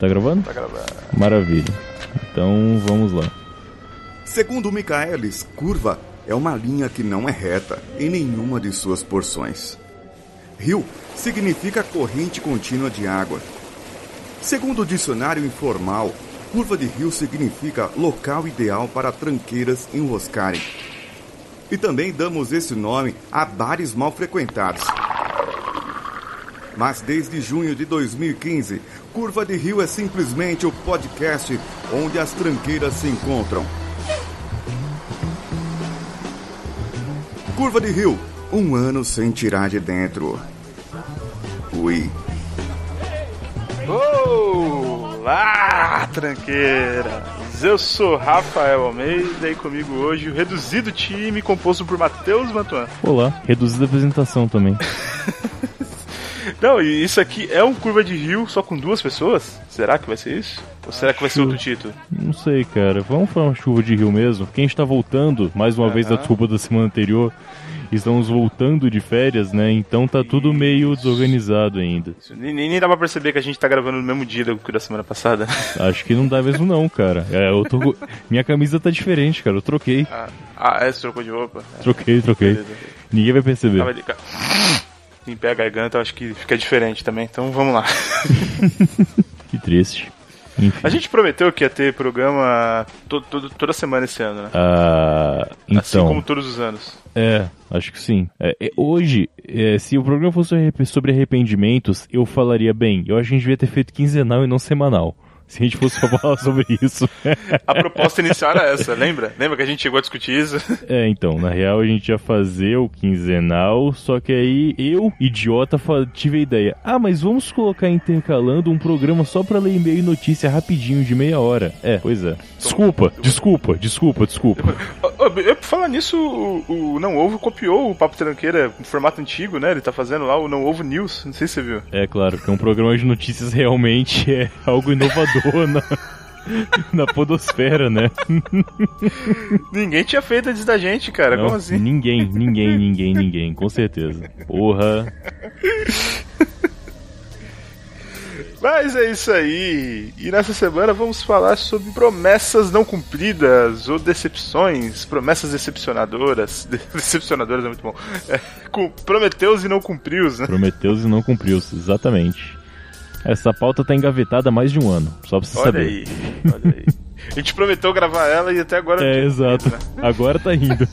Tá gravando? Tá gravando. Maravilha. Então, vamos lá. Segundo Michaelis, curva é uma linha que não é reta em nenhuma de suas porções. Rio significa corrente contínua de água. Segundo o dicionário informal, curva de rio significa local ideal para tranqueiras enroscarem. E também damos esse nome a bares mal frequentados. Mas desde junho de 2015, Curva de Rio é simplesmente o podcast onde as tranqueiras se encontram. Curva de Rio, 1 ano sem tirar de dentro. Ui. Olá, tranqueiras! Eu sou Rafael Almeida e comigo hoje o reduzido time composto por Matheus Mantuan. Olá, reduzida apresentação também. Não, e isso aqui é um Curva de Rio só com 2 pessoas? Será que vai ser isso? Ou será que vai ser outro título? Não sei, cara. Vamos falar uma chuva de rio mesmo? Porque a gente tá voltando, mais uma vez, da desculpa da semana anterior. Estamos voltando de férias, né? Então tá tudo meio desorganizado ainda. Nem dá pra perceber que a gente tá gravando no mesmo dia da semana passada. Acho que não dá mesmo não, cara. Minha camisa tá diferente, cara. Eu troquei. Você trocou de roupa? Troquei. Beleza. Ninguém vai perceber. Limpar a garganta, eu acho que fica diferente também. Então vamos lá. Que triste. Enfim. A gente prometeu que ia ter programa toda semana esse ano, né? Então, assim como todos os anos. Acho que sim. Hoje, se o programa fosse sobre arrependimentos, eu falaria bem. Eu acho que a gente devia ter feito quinzenal e não semanal. Se a gente fosse falar sobre isso. A proposta inicial era essa, lembra? Lembra que a gente chegou a discutir isso? Então, na real a gente ia fazer o quinzenal, só que aí eu, idiota, tive a ideia. Mas vamos colocar intercalando um programa só pra ler e-mail e notícia rapidinho, de meia hora. Pois é. Desculpa. Por falar nisso, o Não Ovo copiou o Papo Tranqueira em formato antigo, né? Ele tá fazendo lá o Não Ovo News, não sei se você viu. É claro, que é um programa de notícias realmente é algo inovador na podosfera, né? Ninguém tinha feito antes da gente, cara. Não, como assim? Ninguém, com certeza. Porra. Mas é isso aí. E nessa semana vamos falar sobre promessas não cumpridas ou decepções, promessas decepcionadoras. Decepcionadoras é muito bom. Prometeus e não cumpriu-os, né? Prometeus e não cumpriu-os, exatamente. Essa pauta tá engavetada há mais de 1 ano, só pra você saber. Olha aí. A gente prometeu gravar ela e até agora... exato. Né? Agora tá indo.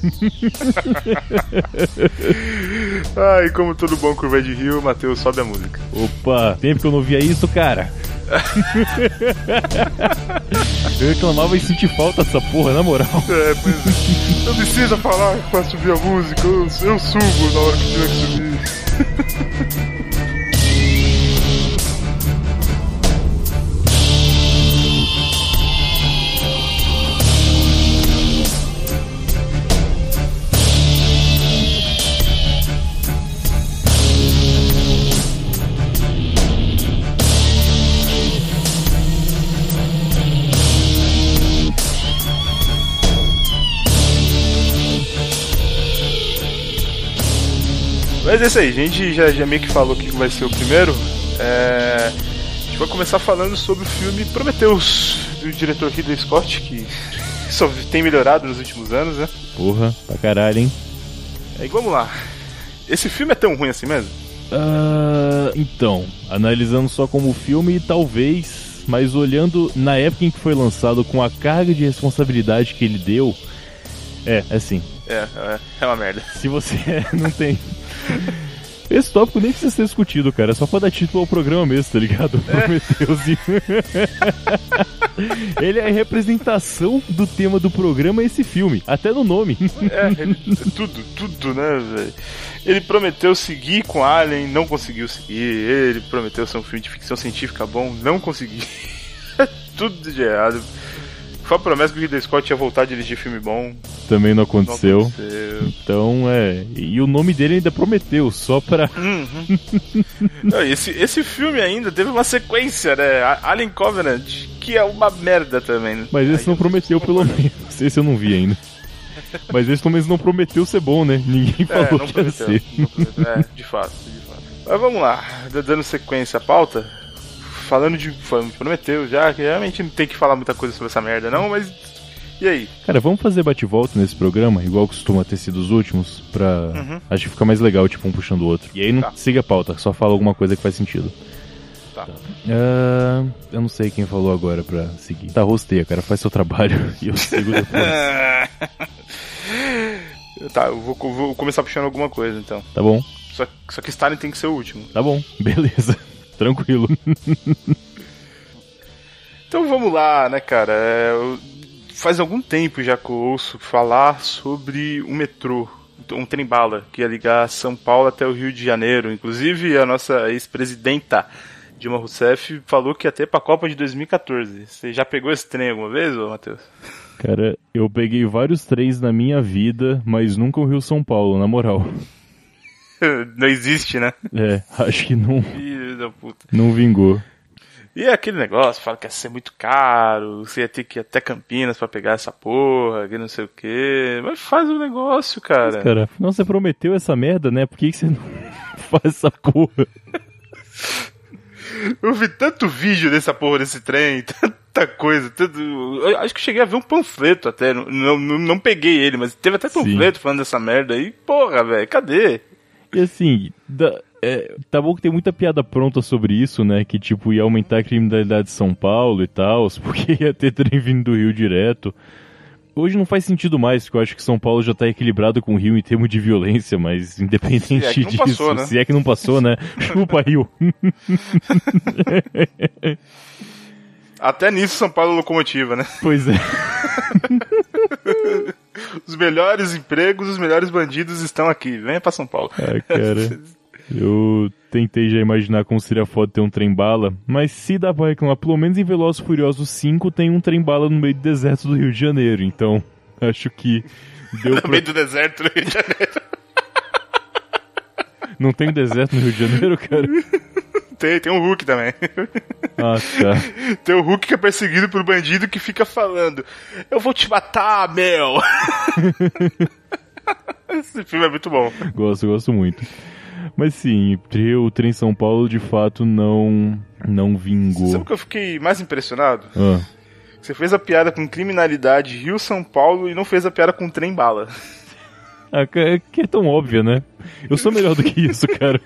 Como todo bom Curva de Rio, Matheus, sobe a música. Opa, tempo que eu não via isso, cara. Eu reclamava e senti falta dessa porra, na moral. Pois é. Não precisa falar pra subir a música, eu subo na hora que tiver que subir. Mas é isso aí, a gente já meio que falou que vai ser o primeiro. A gente vai começar falando sobre o filme Prometheus, do diretor Ridley Scott, que só tem melhorado nos últimos anos, né? Porra, pra caralho, hein? Vamos lá. Esse filme é tão ruim assim mesmo? Então, analisando só como filme, talvez, mas olhando na época em que foi lançado, com a carga de responsabilidade que ele deu, assim. É uma merda. Se você não tem... Esse tópico nem precisa ser discutido, cara. É só pra dar título ao programa mesmo, tá ligado? Prometheus. Ele é a representação do tema do programa, esse filme. Até no nome. Tudo, né, velho? Ele prometeu seguir com Alien, não conseguiu seguir. Ele prometeu ser um filme de ficção científica bom, não conseguiu. Tudo de errado. Foi a promessa que o Ridley Scott ia voltar a dirigir filme bom. Também não aconteceu. Então, E o nome dele ainda prometeu, só pra... Não, esse filme ainda teve uma sequência, né? Alien Covenant, que é uma merda também, né? Mas esse não prometeu, pelo menos. Esse eu não vi ainda. Mas esse pelo menos não prometeu ser bom, né? Ninguém falou que ia ser. De fato. Mas vamos lá, dando sequência à pauta. falando de Prometheus já, que realmente não tem que falar muita coisa sobre essa merda não, mas e aí? Cara, vamos fazer bate-volta nesse programa, igual costuma ter sido os últimos, pra... Acho que fica mais legal, tipo, um puxando o outro. E aí não siga a pauta, só fala alguma coisa que faz sentido. Tá. Eu não sei quem falou agora pra seguir. Tá, rosteia, cara, faz seu trabalho e eu sigo depois. Tá, eu vou começar puxando alguma coisa, então. Tá bom. Só que Stalin tem que ser o último. Tá bom, beleza. Tranquilo. Então vamos lá, né, cara? Faz algum tempo já que eu ouço falar sobre um metrô, um trem-bala, que ia ligar São Paulo até o Rio de Janeiro. Inclusive, a nossa ex-presidenta Dilma Rousseff falou que ia ter pra Copa de 2014. Você já pegou esse trem alguma vez, ô Matheus? Cara, eu peguei vários trens na minha vida, mas nunca o Rio-São Paulo, na moral. Não existe, né? Acho que não. Filho da puta. Não vingou. E aquele negócio, fala que ia ser muito caro, você ia ter que ir até Campinas pra pegar essa porra, que não sei o quê. Mas faz o negócio, cara. Mas, cara, afinal você prometeu essa merda, né? Por que você não faz essa porra? Eu vi tanto vídeo dessa porra desse trem, tanta coisa, eu acho que cheguei a ver um panfleto até, não peguei ele, mas teve até panfleto falando dessa merda aí. Porra, velho, cadê? E assim, tá bom que tem muita piada pronta sobre isso, né? Que tipo, ia aumentar a criminalidade de São Paulo e tal, porque ia ter trem vindo do Rio direto. Hoje não faz sentido mais, porque eu acho que São Paulo já tá equilibrado com o Rio em termos de violência, mas independente disso, passou, né? Se é que não passou, né? Chupa, Rio. Até nisso São Paulo é locomotiva, né? Pois é. Os melhores empregos, os melhores bandidos estão aqui. Venha pra São Paulo. Ah, cara, eu tentei já imaginar como seria foda ter um trem-bala, mas se dá pra reclamar, pelo menos em Velozes e Furiosos 5 tem um trem-bala no meio do deserto do Rio de Janeiro, então acho que deu no meio do deserto do Rio de Janeiro. Não tem deserto no Rio de Janeiro, cara? Tem um Hulk também. Ah, tá. Tem o Hulk que é perseguido por bandido que fica falando: eu vou te matar, meu! Esse filme é muito bom. Gosto muito. Mas sim, o trem São Paulo de fato não vingou. Sabe o que eu fiquei mais impressionado? Ah. Você fez a piada com criminalidade Rio-São Paulo e não fez a piada com trem-bala. Ah, que é tão óbvio, né? Eu sou melhor do que isso, cara.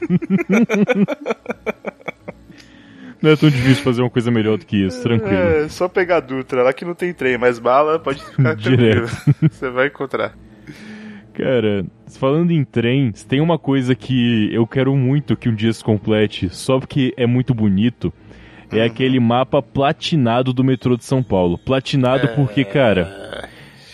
Não é tão difícil fazer uma coisa melhor do que isso, tranquilo. É, só pegar a Dutra, lá que não tem trem, mas bala pode ficar tranquilo. Você vai encontrar. Cara, falando em trens, tem uma coisa que eu quero muito que um dia se complete, só porque é muito bonito. É aquele mapa platinado do metrô de São Paulo. Platinado porque, cara...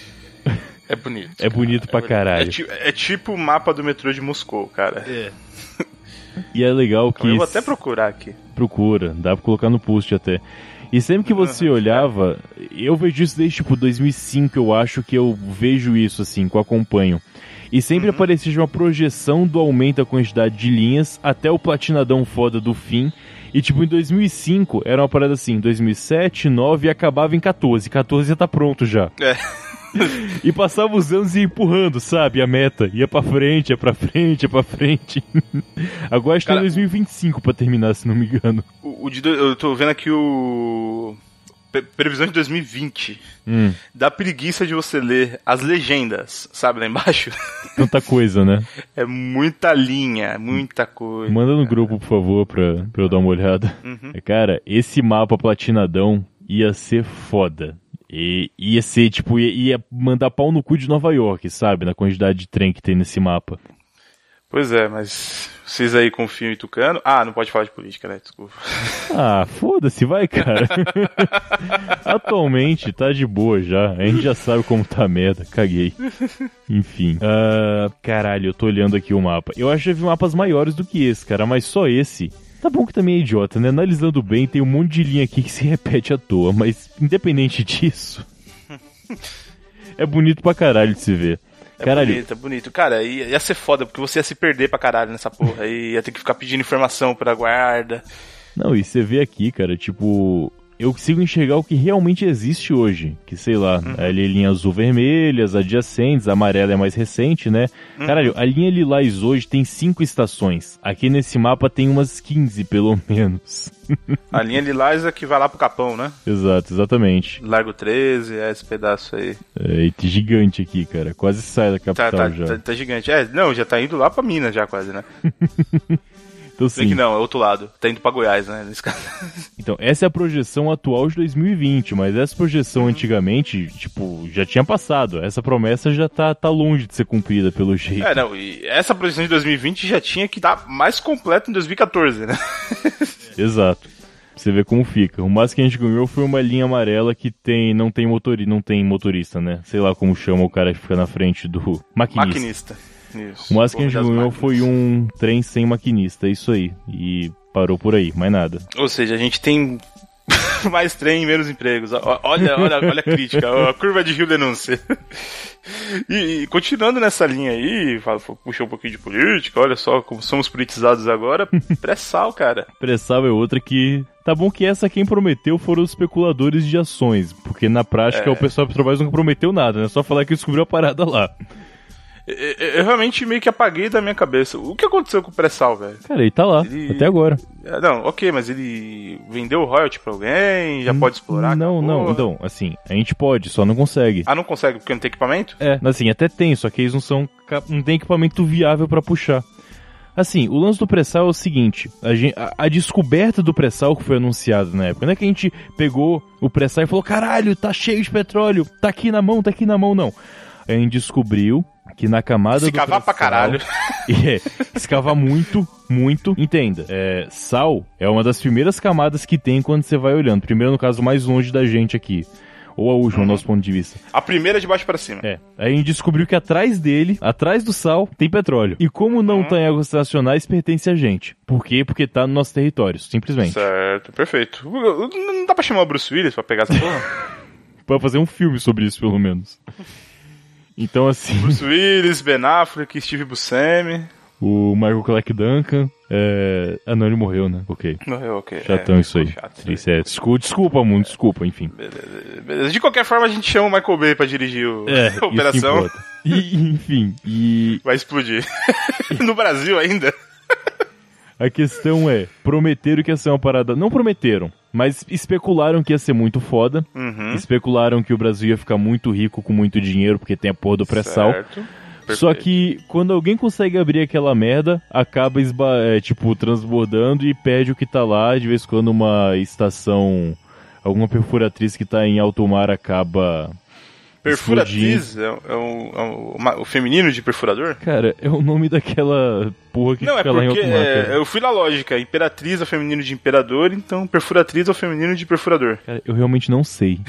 É bonito. É bonito pra caralho. É tipo o mapa do metrô de Moscou, cara. É. E é legal que... Eu vou até procurar aqui. Procura, dá pra colocar no post até. E sempre que você olhava, eu vejo isso desde tipo 2005, eu acho que eu vejo isso assim, que eu acompanho. E sempre aparecia uma projeção do aumento da quantidade de linhas até o platinadão foda do fim. E tipo, em 2005 era uma parada assim, 2007, 2009 e acabava em 14. 14 já tá pronto já. É. E passava os anos e ia empurrando, sabe? A meta. Ia pra frente, ia pra frente, ia pra frente. Agora acho que tem 2025 pra terminar, se não me engano. Eu tô vendo aqui o... Previsão de 2020. Dá preguiça de você ler as legendas, sabe, lá embaixo? Tanta coisa, né? É muita linha, muita coisa. Manda no grupo, por favor, pra eu dar uma olhada. Cara, esse mapa platinadão ia ser foda. E ia ser, tipo, ia mandar pau no cu de Nova York, sabe? Na quantidade de trem que tem nesse mapa. Pois é, mas vocês aí confiam em Tucano? Ah, não pode falar de política, né? Desculpa. Ah, foda-se, vai, cara. Atualmente tá de boa já. A gente já sabe como tá a merda. Caguei. Enfim. Caralho, eu tô olhando aqui o mapa. Eu acho que já vi mapas maiores do que esse, cara, mas só esse... Tá bom que também é idiota, né? Analisando bem, tem um monte de linha aqui que se repete à toa, mas independente disso, é bonito pra caralho de se ver. Caralho. É bonito. Cara, ia ser foda, porque você ia se perder pra caralho nessa porra, ia ter que ficar pedindo informação pra guarda. Não, e você vê aqui, cara, tipo, eu consigo enxergar o que realmente existe hoje. Que, sei lá, a linha azul-vermelhas, adjacentes, a amarela é mais recente, né? Caralho, a linha lilás hoje tem 5 estações. Aqui nesse mapa tem umas 15, pelo menos. A linha lilás é que vai lá pro Capão, né? Exato, exatamente. Largo 13, esse pedaço aí. É gigante aqui, cara. Quase sai da capital já. Tá gigante. Não, já tá indo lá pra Minas já quase, né? Então, sim. Que não, é outro lado. Tá indo pra Goiás, né? Nesse caso. Então, essa é a projeção atual de 2020, mas essa projeção antigamente, tipo, já tinha passado. Essa promessa já tá longe de ser cumprida pelo jeito. Não, e essa projeção de 2020 já tinha que estar mais completa em 2014, né? Exato. Você vê como fica. O máximo que a gente ganhou foi uma linha amarela que não tem motorista, né? Sei lá como chama o cara que fica na frente do maquinista. Isso. O máximo que a gente ganhou foi um trem sem maquinista, isso aí. E parou por aí, mais nada. Ou seja, a gente tem mais trem e menos empregos. Olha a crítica, a curva de Rio denúncia. E continuando nessa linha aí, puxou um pouquinho de política, olha só como somos politizados agora. Pré-sal, cara. Pré-sal é outra que... Tá bom que essa quem prometeu foram os especuladores de ações, porque na prática o pessoal da Petrobras nunca prometeu nada, né? Só falar que descobriu a parada lá. Eu realmente meio que apaguei da minha cabeça. O que aconteceu com o pré-sal, velho? Cara, ele tá lá, até agora. Não, ok, mas ele vendeu o royalty pra alguém? Já pode explorar? Não, então, assim, a gente pode, só não consegue. Ah, não consegue porque não tem equipamento? Assim, até tem, só que eles não tem equipamento viável pra puxar. Assim, o lance do pré-sal é o seguinte, a descoberta do pré-sal que foi anunciada na época, não é que a gente pegou o pré-sal e falou, caralho, tá cheio de petróleo, tá aqui na mão, não. A gente descobriu que na camada do cavar pra caralho. Se cavar muito, entenda. Sal é uma das primeiras camadas que tem quando você vai olhando. Primeiro, no caso, mais longe da gente aqui. Ou a última, do nosso ponto de vista. A primeira de baixo pra cima. Aí a gente descobriu que atrás dele, atrás do sal, tem petróleo. E como não tá em águas nacionais, pertence a gente. Por quê? Porque tá no nosso território, simplesmente. Certo, perfeito. Não dá pra chamar o Bruce Willis pra pegar essa porra? Pra fazer um filme sobre isso, pelo menos. Então, assim... Bruce Willis, Ben Affleck, Steve Buscemi... O Michael Clarke Duncan... não, ele morreu, né? Ok. Morreu, ok. Chatão isso aí. Chato, isso aí. Desculpa, enfim. Beleza. De qualquer forma, a gente chama o Michael Bay pra dirigir a operação. Enfim, vai explodir. No Brasil ainda. A questão é, prometeram que ia ser uma parada... Não prometeram, mas especularam que ia ser muito foda. Especularam que o Brasil ia ficar muito rico com muito dinheiro, porque tem a porra do pré-sal. Só que quando alguém consegue abrir aquela merda, acaba transbordando e perde o que tá lá. De vez em quando uma estação, alguma perfuratriz que tá em alto mar acaba... Perfuratriz? É o feminino de perfurador? Cara, é o nome daquela porra que fica lá em alto mar. Eu fui na lógica. Imperatriz é o feminino de imperador, então perfuratriz é o feminino de perfurador. Cara, eu realmente não sei.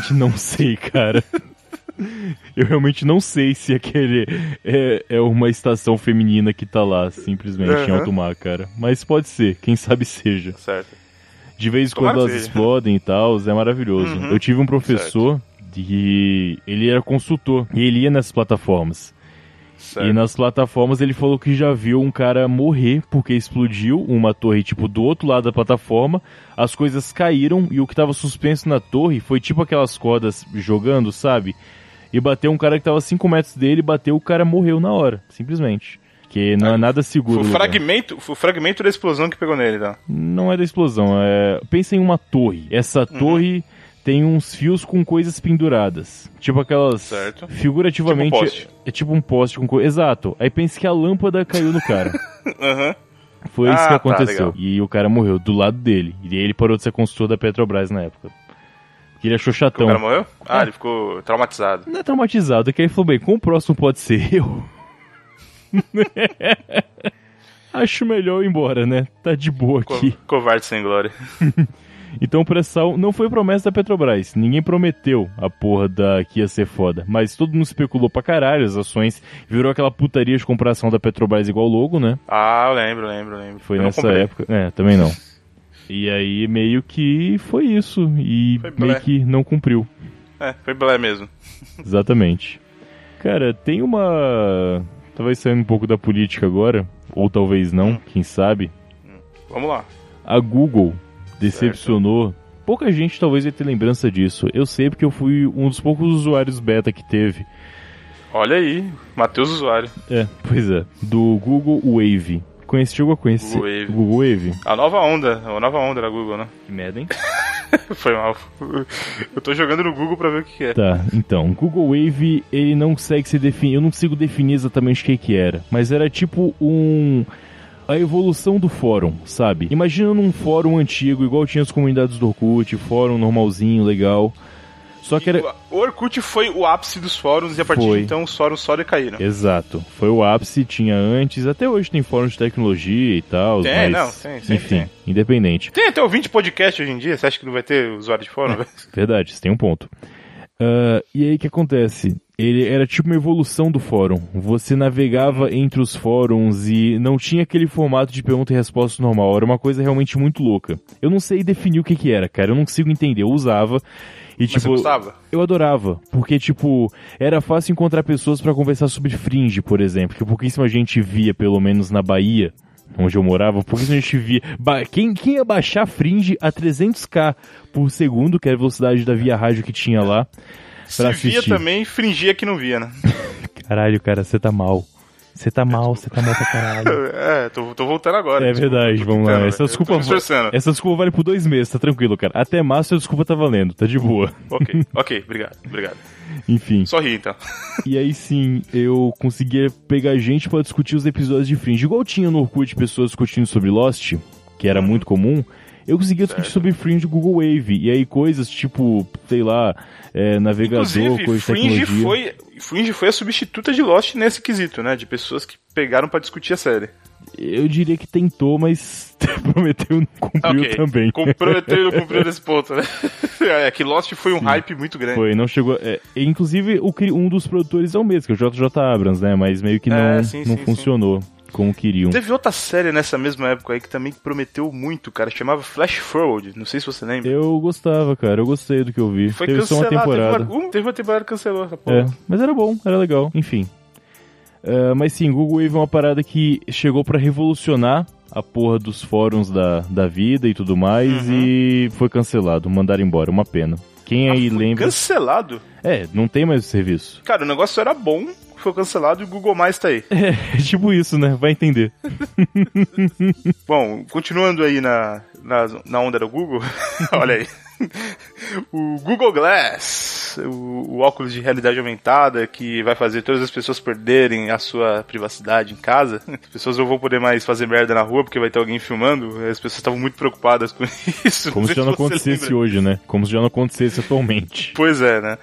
Cara. Eu realmente não sei se aquele é uma estação feminina que tá lá, simplesmente em alto mar, cara. Mas pode ser, quem sabe seja. Certo. De vez em quando elas explodem e tal, é maravilhoso. Eu tive um professor que ele era consultor e ele ia nessas plataformas. Certo. E nas plataformas ele falou que já viu um cara morrer porque explodiu uma torre, do outro lado da plataforma, as coisas caíram e o que tava suspenso na torre foi aquelas cordas jogando, sabe? E bateu um cara que tava a 5 metros dele, o cara morreu na hora, simplesmente. Que não é nada seguro. Foi o fragmento da explosão que pegou nele, tá? Não é da explosão, pensa em uma torre. Essa torre tem uns fios com coisas penduradas. Aquelas... Certo. Figurativamente... Tipo um poste. É tipo um poste com coisa... Exato. Aí pensa que a lâmpada caiu no cara. Foi isso que aconteceu. E o cara morreu do lado dele. E aí ele parou de ser consultor da Petrobras na época. Que ele achou chatão. O cara morreu? Ele ficou traumatizado. Não é traumatizado, é que aí ele falou, bem, como o próximo pode ser eu... Acho melhor ir embora, né? Tá de boa aqui. Covarde sem glória. Então o pré-sal não foi promessa da Petrobras. Ninguém prometeu a porra que ia ser foda. Mas todo mundo especulou pra caralho. As ações virou aquela putaria de compração da Petrobras igual logo, né? Eu lembro. Foi nessa época. Também não. E aí meio que foi isso. E meio que não cumpriu. Foi blé mesmo. Exatamente. Cara, tem uma... Talvez saindo um pouco da política agora. Ou talvez não, quem sabe. Vamos lá. A Google decepcionou pouca gente talvez vai ter lembrança disso. Eu sei porque eu fui um dos poucos usuários beta que teve. Olha aí, Matheus usuário. Pois é, do Google Wave. Chegou a conhecer Google Wave? A nova onda da Google, né? Que merda, hein? Foi mal. Eu tô jogando no Google pra ver o que é. Tá, então, Google Wave, ele não consegue se definir, eu não consigo definir exatamente o que era, mas era tipo a evolução do fórum, sabe? Imagina num fórum antigo, igual tinha as comunidades do Orkut, fórum normalzinho, legal. Só que era... O Orkut foi o ápice dos fóruns e a partir de então os fóruns só decaíram. Exato. Foi o ápice, tinha antes, até hoje tem fóruns de tecnologia e tal. Tem, enfim, independente. Tem até ouvinte podcast hoje em dia, você acha que não vai ter usuário de fórum? Verdade, você tem um ponto. E aí o que acontece? Ele era tipo uma evolução do fórum. Você navegava entre os fóruns e não tinha aquele formato de pergunta e resposta normal. Era uma coisa realmente muito louca. Eu não sei definir o que era, cara. Eu não consigo entender. Eu usava e, Mas você gostava? Eu adorava. Porque, tipo, era fácil encontrar pessoas pra conversar sobre Fringe, por exemplo. Que pouquíssima gente via, pelo menos na Bahia, onde eu morava, pouquíssima gente via. Quem ia baixar Fringe a 300k por segundo, que era a velocidade da via rádio que tinha lá. Se via também, fingia que não via, né? Caralho, cara, você tá mal. Você tá mal pra caralho. Tô voltando agora. É verdade, vamos lá. Essa desculpa vale por 2 meses, tá tranquilo, cara. Até março a desculpa tá valendo, tá de boa. Ok, obrigado. Enfim. Só ri, então. E aí sim, eu conseguia pegar gente pra discutir os episódios de Fringe. Igual tinha no Orkut pessoas discutindo sobre Lost, que era muito comum, eu conseguia discutir sobre Fringe do Google Wave. E aí coisas tipo, sei lá, navegador, inclusive, coisa de tecnologia. Fringe foi a substituta de Lost nesse quesito, né? De pessoas que pegaram pra discutir a série. Eu diria que tentou, mas prometeu e não cumpriu também. Prometeu e não cumpriu nesse ponto, né? É que Lost foi um hype muito grande. Foi, não chegou... inclusive, um dos produtores é o mesmo, que é o JJ Abrams, né? Mas meio que não funcionou como queriam. Teve outra série nessa mesma época aí que também prometeu muito, cara. Chamava Flash Forward. Não sei se você lembra. Eu gostava, cara. Eu gostei do que eu vi. Foi teve cancelado. Só uma temporada. Teve uma temporada que cancelou essa porra. Mas era bom, era legal. Enfim. Mas sim, Google Wave é uma parada que chegou pra revolucionar a porra dos fóruns da vida e tudo mais e foi cancelado. Mandaram embora. Uma pena. Quem aí lembra... Cancelado? Não tem mais o serviço. Cara, o negócio era bom, foi cancelado e o Google Mais tá aí. É tipo isso, né? Vai entender. Bom, continuando aí na onda do Google, olha aí. O Google Glass, o óculos de realidade aumentada que vai fazer todas as pessoas perderem a sua privacidade em casa. As pessoas não vão poder mais fazer merda na rua porque vai ter alguém filmando. As pessoas estavam muito preocupadas com isso. Como se já não acontecesse hoje, né? Como se já não acontecesse atualmente. Pois é, né?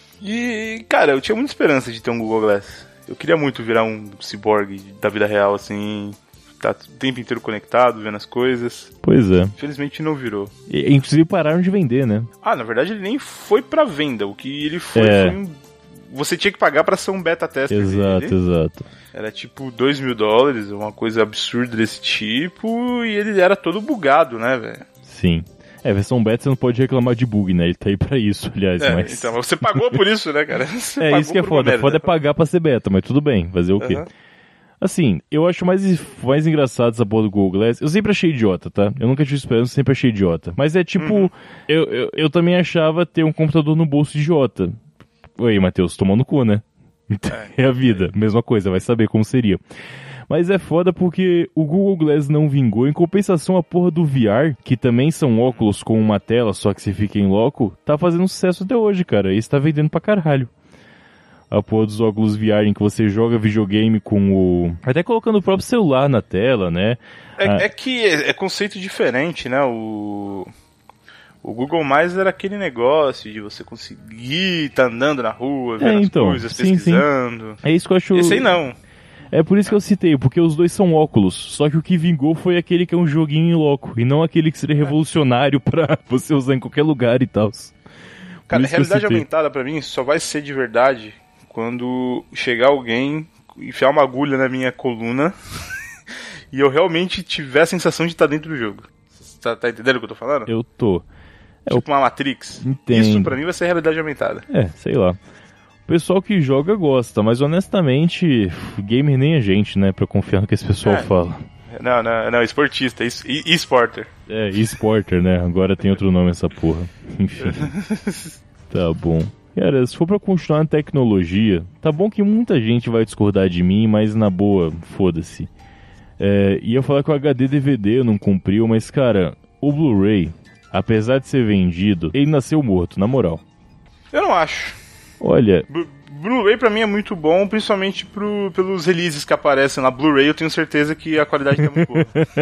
E, cara, eu tinha muita esperança de ter um Google Glass. Eu queria muito virar um ciborgue da vida real, assim... Tá o tempo inteiro conectado, vendo as coisas. Pois é. Infelizmente não virou. Inclusive pararam de vender, né? Na verdade ele nem foi pra venda. O que ele foi você tinha que pagar pra ser um beta tester. Exato. Era tipo $2.000, uma coisa absurda desse tipo. E ele era todo bugado, né, velho? Sim. Versão beta você não pode reclamar de bug, né? Ele tá aí pra isso, aliás. Mas... Então, você pagou por isso, né, cara? Isso que é foda. Foda é pagar pra ser beta, mas tudo bem. Fazer o quê? Assim, eu acho mais engraçado essa porra do Google Glass. Eu sempre achei idiota, tá? Eu nunca tive esperança, sempre achei idiota. Mas é tipo, eu também achava ter um computador no bolso idiota. Oi, Matheus, tomando cu, né? É a vida, mesma coisa, vai saber como seria. Mas é foda porque o Google Glass não vingou. Em compensação, a porra do VR, que também são óculos com uma tela, só que você fica em loco, tá fazendo sucesso até hoje, cara. E está vendendo pra caralho. A porra dos óculos VR em que você joga videogame com o... Até colocando o próprio celular na tela, né? É que é conceito diferente, né? O Google Mais era aquele negócio de você conseguir estar andando na rua, vendo as coisas, pesquisando. Sim. É isso que eu acho... Esse aí não. É por isso que eu citei, porque os dois são óculos. Só que o que vingou foi aquele que é um joguinho em loco, e não aquele que seria revolucionário pra você usar em qualquer lugar e tal. Cara, a realidade aumentada pra mim só vai ser de verdade quando chegar alguém, enfiar uma agulha na minha coluna e eu realmente tiver a sensação de estar dentro do jogo. Tá entendendo o que eu tô falando? Eu tô. Tipo uma Matrix. Entendo. Isso pra mim vai ser realidade aumentada. Sei lá. O pessoal que joga gosta, mas honestamente, gamer nem a gente, né, pra confiar no que esse pessoal fala. Não, esportista, e-sporter. É, eSporter, né? Agora tem outro nome essa porra. Enfim. Tá bom. Cara, se for pra continuar na tecnologia, tá bom que muita gente vai discordar de mim, mas na boa, foda-se. Ia falar que o HD DVD não cumpriu, mas cara, o Blu-ray, apesar de ser vendido, ele nasceu morto, na moral. Eu não acho. Olha... Blu-ray pra mim é muito bom, principalmente pelos releases que aparecem lá. Blu-ray eu tenho certeza que a qualidade tá muito boa.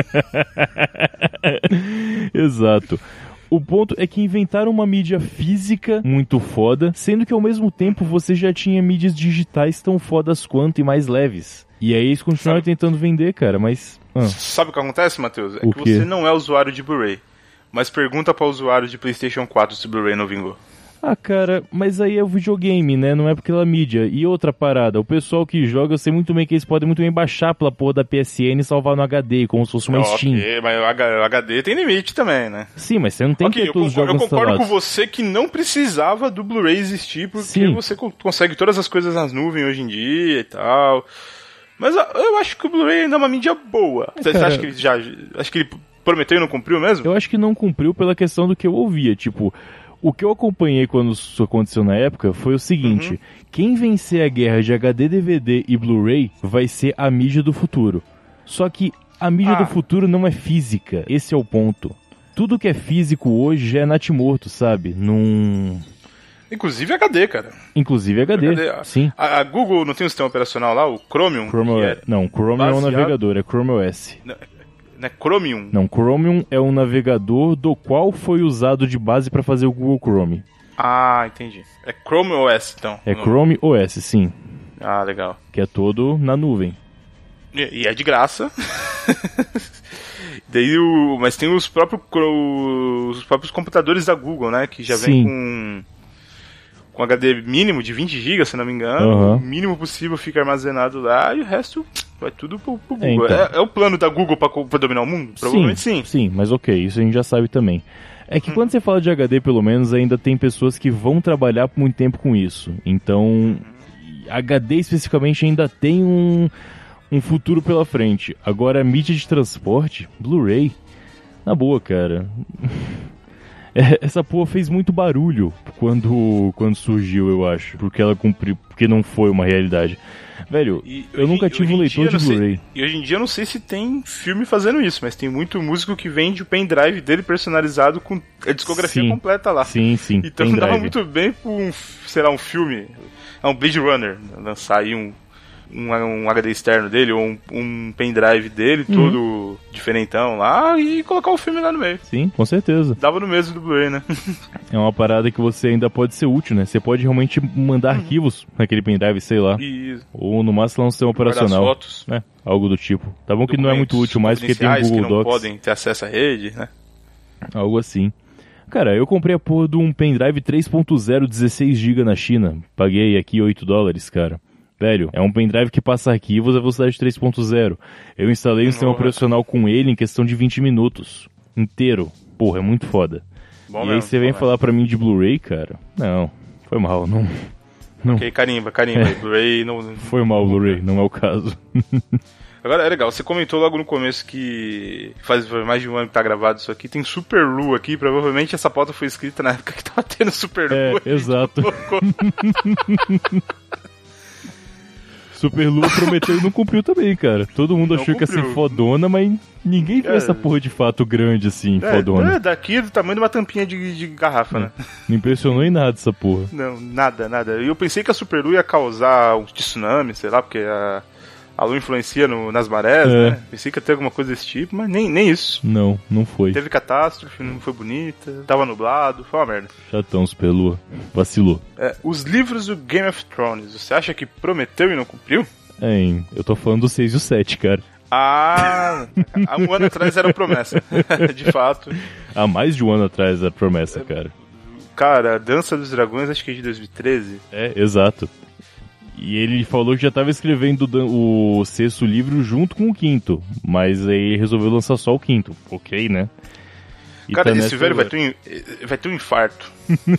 Exato. O ponto é que inventaram uma mídia física muito foda, sendo que ao mesmo tempo você já tinha mídias digitais tão fodas quanto e mais leves. E aí eles continuaram tentando vender, cara, mas... Sabe o que acontece, Matheus? É O que quê? você não é usuário de Blu-ray. Mas pergunta pra usuário de PlayStation 4 se o Blu-ray não vingou. Ah, cara, mas aí é o videogame, né? Não é porque ela mídia. E outra parada, o pessoal que joga, eu sei muito bem que eles podem muito bem baixar pela porra da PSN e salvar no HD, como se fosse uma Steam. Ok, mas o HD tem limite também, né? Sim, mas você não tem que ter todos os jogos eu concordo instalados. com você que não precisava do Blu-ray existir, porque Sim. você consegue todas as coisas nas nuvens hoje em dia e tal. Mas eu acho que o Blu-ray ainda é uma mídia boa. Você cara, acha que ele prometeu e não cumpriu mesmo? Eu acho que não cumpriu pela questão do que eu ouvia, tipo... O que eu acompanhei quando isso aconteceu na época foi o seguinte, quem vencer a guerra de HD, DVD e Blu-ray vai ser a mídia do futuro. Só que a mídia do futuro não é física, esse é o ponto. Tudo que é físico hoje já é natimorto, sabe? Inclusive HD, cara. Inclusive HD, sim. A Google não tem um sistema operacional lá, o Chromium? Não, Chromium é um navegador, é Chrome OS. Não é Chromium? Não, Chromium é um navegador do qual foi usado de base para fazer o Google Chrome. Ah, entendi. É Chrome OS, então. É Chrome OS, sim. Ah, legal. Que é todo na nuvem. E é de graça. Mas tem os próprios computadores da Google, né? Que já vem com HD mínimo de 20 GB, se não me engano. O mínimo possível fica armazenado lá e o resto vai tudo pro Google. Então. É o plano da Google pra dominar o mundo? Provavelmente sim. Sim, mas ok, isso a gente já sabe também. É que quando você fala de HD, pelo menos, ainda tem pessoas que vão trabalhar por muito tempo com isso. Então, HD especificamente ainda tem um futuro pela frente. Agora, mídia de transporte, Blu-ray, na boa, cara... Essa porra fez muito barulho quando surgiu, eu acho. Porque ela cumpriu, porque não foi uma realidade. Velho, eu nunca tive um leitor de Blu-ray. E hoje em dia eu não sei se tem filme fazendo isso, mas tem muito músico que vende o pendrive dele personalizado com a discografia completa lá. Sim. Então pendrive. dava muito bem pra um filme, um Blade Runner, lançar aí um HD externo dele, ou um pendrive dele, todo diferentão lá, e colocar o filme lá no meio. Sim, com certeza. Dava no mesmo do Blu-ray, né? É uma parada que você ainda pode ser útil, né? Você pode realmente mandar arquivos naquele pendrive, sei lá. Isso. Ou no máximo lá um sistema operacional. Fotos. Né? Algo do tipo. Tá bom que não é muito útil mais porque tem o Google que não Docs. podem ter acesso à rede, né? Algo assim. Cara, eu comprei a porra de um pendrive 3.0 16 GB na China. Paguei aqui $8, cara. Velho, é um pendrive que passa arquivos a velocidade 3.0. Eu instalei um sistema operacional com ele em questão de 20 minutos. Inteiro. Porra, é muito foda. Bom e mesmo, aí você vem falar pra mim de Blu-ray, cara? Não, foi mal, não. Ok, carimba. Blu-ray não... Foi mal, Blu-ray, não é o caso. Agora, é legal, você comentou logo no começo que faz mais de um ano que tá gravado isso aqui, tem Super Lu aqui, provavelmente essa pauta foi escrita na época que tava tendo Super Lu. Exato. Super Lu prometeu e não cumpriu também, cara. Todo mundo achou que ia ser fodona, mas ninguém viu essa porra de fato grande assim, fodona. Daqui do tamanho de uma tampinha de garrafa, né? Não impressionou em nada essa porra. Não, nada. E eu pensei que a Super Lu ia causar um tsunami, sei lá, porque a lua influencia nas marés, né? Pensei que ia ter alguma coisa desse tipo, mas nem isso. Não foi. Teve catástrofe, não foi bonita, tava nublado, foi uma merda. Chatão, Super Lua. Vacilou. Os livros do Game of Thrones, você acha que prometeu e não cumpriu? Eu tô falando do 6 e o 7, cara. Há um ano atrás era promessa, de fato. Há mais de um ano atrás era promessa, cara. Cara, Dança dos Dragões, acho que é de 2013. Exato. E ele falou que já estava escrevendo o 6º livro junto com o 5º, mas aí resolveu lançar só o 5º. Ok, né? E cara, tá esse velho vai ter um infarto.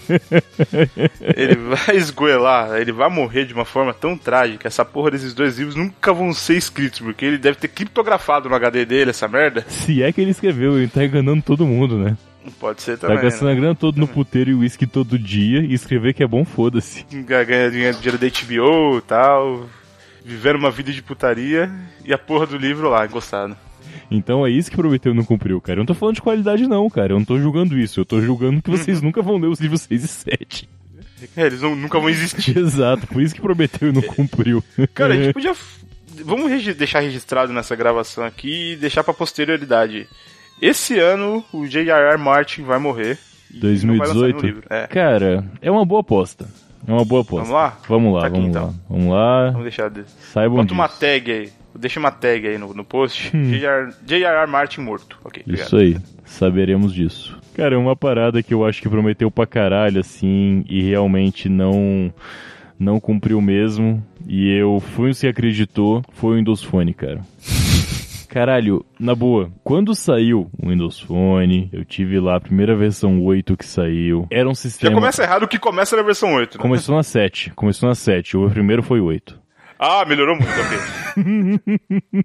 Ele vai esgoelar, ele vai morrer de uma forma tão trágica. Essa porra desses 2 livros nunca vão ser escritos, porque ele deve ter criptografado no HD dele essa merda. Se é que ele escreveu, ele tá enganando todo mundo, né? Pode ser também. Tá gastando a grana todo no puteiro e uísque todo dia e escrever que é bom, foda-se. Ganha dinheiro da HBO e tal, vivendo uma vida de putaria e a porra do livro lá, encostado. Então é isso que Prometeu não cumpriu, cara. Eu não tô falando de qualidade não, cara. Eu não tô julgando isso. Eu tô julgando que vocês nunca vão ler os livros 6 e 7. Eles nunca vão existir. Exato, por isso que Prometeu não cumpriu. Cara, a gente podia... Vamos deixar registrado nessa gravação aqui e deixar pra posterioridade. Esse ano o J.R.R. Martin vai morrer. 2018? Cara, é uma boa aposta. Vamos lá? Vamos lá, tá aqui, vamos então. lá. Vamos lá. Vamos deixar... Saibam Bota disso. uma tag aí. Deixa uma tag aí no post. J.R.R. Martin morto. Ok, obrigado. Isso aí, saberemos disso. Cara, é uma parada que eu acho que prometeu pra caralho, assim, e realmente não cumpriu mesmo. E eu fui um que acreditou, foi o Windows Phone, cara. Caralho, na boa, quando saiu o Windows Phone, eu tive lá a primeira versão 8 que saiu, era um sistema... Já começa errado que começa na versão 8, né? Começou na 7, o primeiro foi 8. Ah, melhorou muito, ok.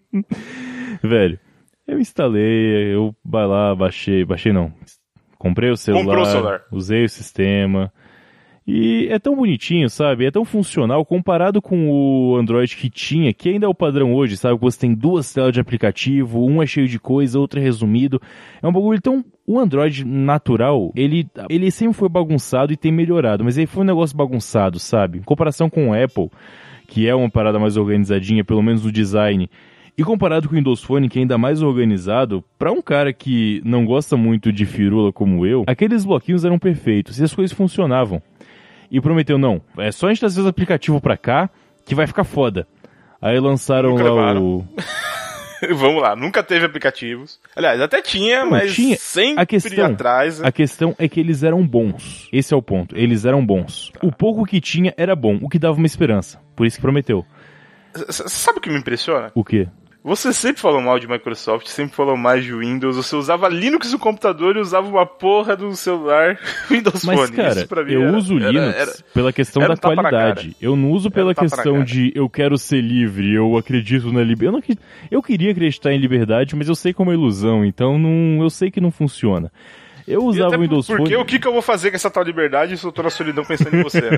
Velho, eu instalei, eu baixei não, comprei o celular, Comprou o celular. Usei o sistema, e é tão bonitinho, sabe, é tão funcional comparado com o Android que tinha, que ainda é o padrão hoje, sabe, você tem 2 telas de aplicativo, um é cheio de coisa, outro é resumido, é um bagulho tão... O Android natural, ele sempre foi bagunçado e tem melhorado, mas ele foi um negócio bagunçado, sabe, em comparação com o Apple, que é uma parada mais organizadinha, pelo menos no design, e comparado com o Windows Phone, que é ainda mais organizado, pra um cara que não gosta muito de firula como eu, aqueles bloquinhos eram perfeitos e as coisas funcionavam. E prometeu, não, é só a gente trazer os aplicativos pra cá que vai ficar foda. Aí lançaram lá o... Vamos lá, nunca teve aplicativos. Aliás, até tinha, mas sempre atrás. A questão é que eles eram bons. Esse é o ponto. Eles eram bons. O pouco que tinha era bom, o que dava uma esperança. Por isso que prometeu. Sabe o que me impressiona? O quê? Você sempre falou mal de Microsoft, sempre falou mais de Windows, você usava Linux no computador e usava uma porra do celular Windows Phone. Mas, cara, isso pra mim eu uso Linux pela questão da qualidade. Eu não uso pela questão de eu quero ser livre, eu acredito na liberdade. Eu queria acreditar em liberdade, mas eu sei como é ilusão, então eu sei que não funciona. Eu usava o Windows Phone... Porque o que eu vou fazer com essa tal liberdade se eu tô na solidão pensando em você, né?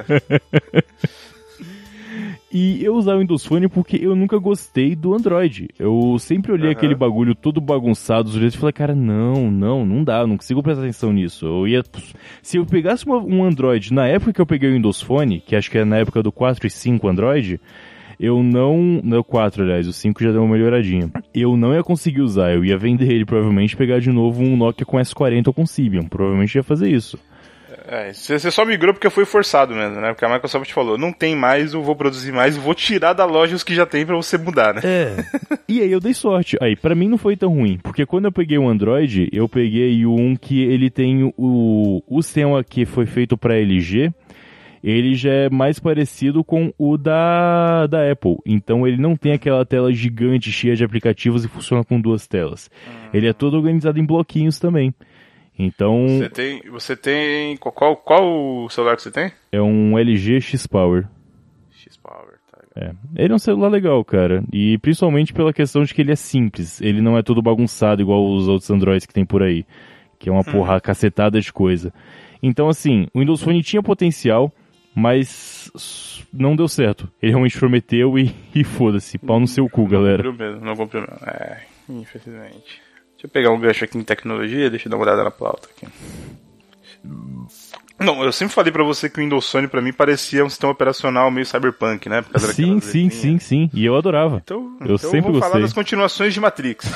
E eu usava o Windows Phone porque eu nunca gostei do Android. Eu sempre olhei aquele bagulho todo bagunçado e falei, cara, não dá, não consigo prestar atenção nisso. Se eu pegasse um Android na época que eu peguei o Windows Phone, que acho que é na época do 4 e 5 Android, o 4, aliás, o 5 já deu uma melhoradinha. Eu não ia conseguir usar, eu ia vender ele provavelmente e pegar de novo um Nokia com S40 ou com Symbian. Provavelmente ia fazer isso. Você só migrou porque foi forçado mesmo, né? Porque a Microsoft falou, não tem mais, eu vou produzir mais, vou tirar da loja os que já tem pra você mudar, né? E aí eu dei sorte. Aí, pra mim não foi tão ruim, porque quando eu peguei o Android, eu peguei um que ele tem o sistema que foi feito pra LG, ele já é mais parecido com o da Apple. Então ele não tem aquela tela gigante cheia de aplicativos e funciona com 2 telas. Ele é todo organizado em bloquinhos também. Então... Você tem... Qual o celular que você tem? É um LG X-Power. X-Power, tá. Ele é um celular legal, cara. E principalmente pela questão de que ele é simples. Ele não é todo bagunçado igual os outros Androids que tem por aí. Que é uma porra cacetada de coisa. Então, assim, o Windows Phone tinha potencial, mas não deu certo. Ele realmente prometeu e foda-se. Pau no seu cu, galera. Não comprei mesmo. Infelizmente. Deixa eu pegar um gancho aqui em tecnologia, deixa eu dar uma olhada na pauta aqui. Não, eu sempre falei pra você que o Windows Phone pra mim parecia um sistema operacional meio cyberpunk, né? Sim. E eu adorava. Então eu sempre vou falar das continuações de Matrix.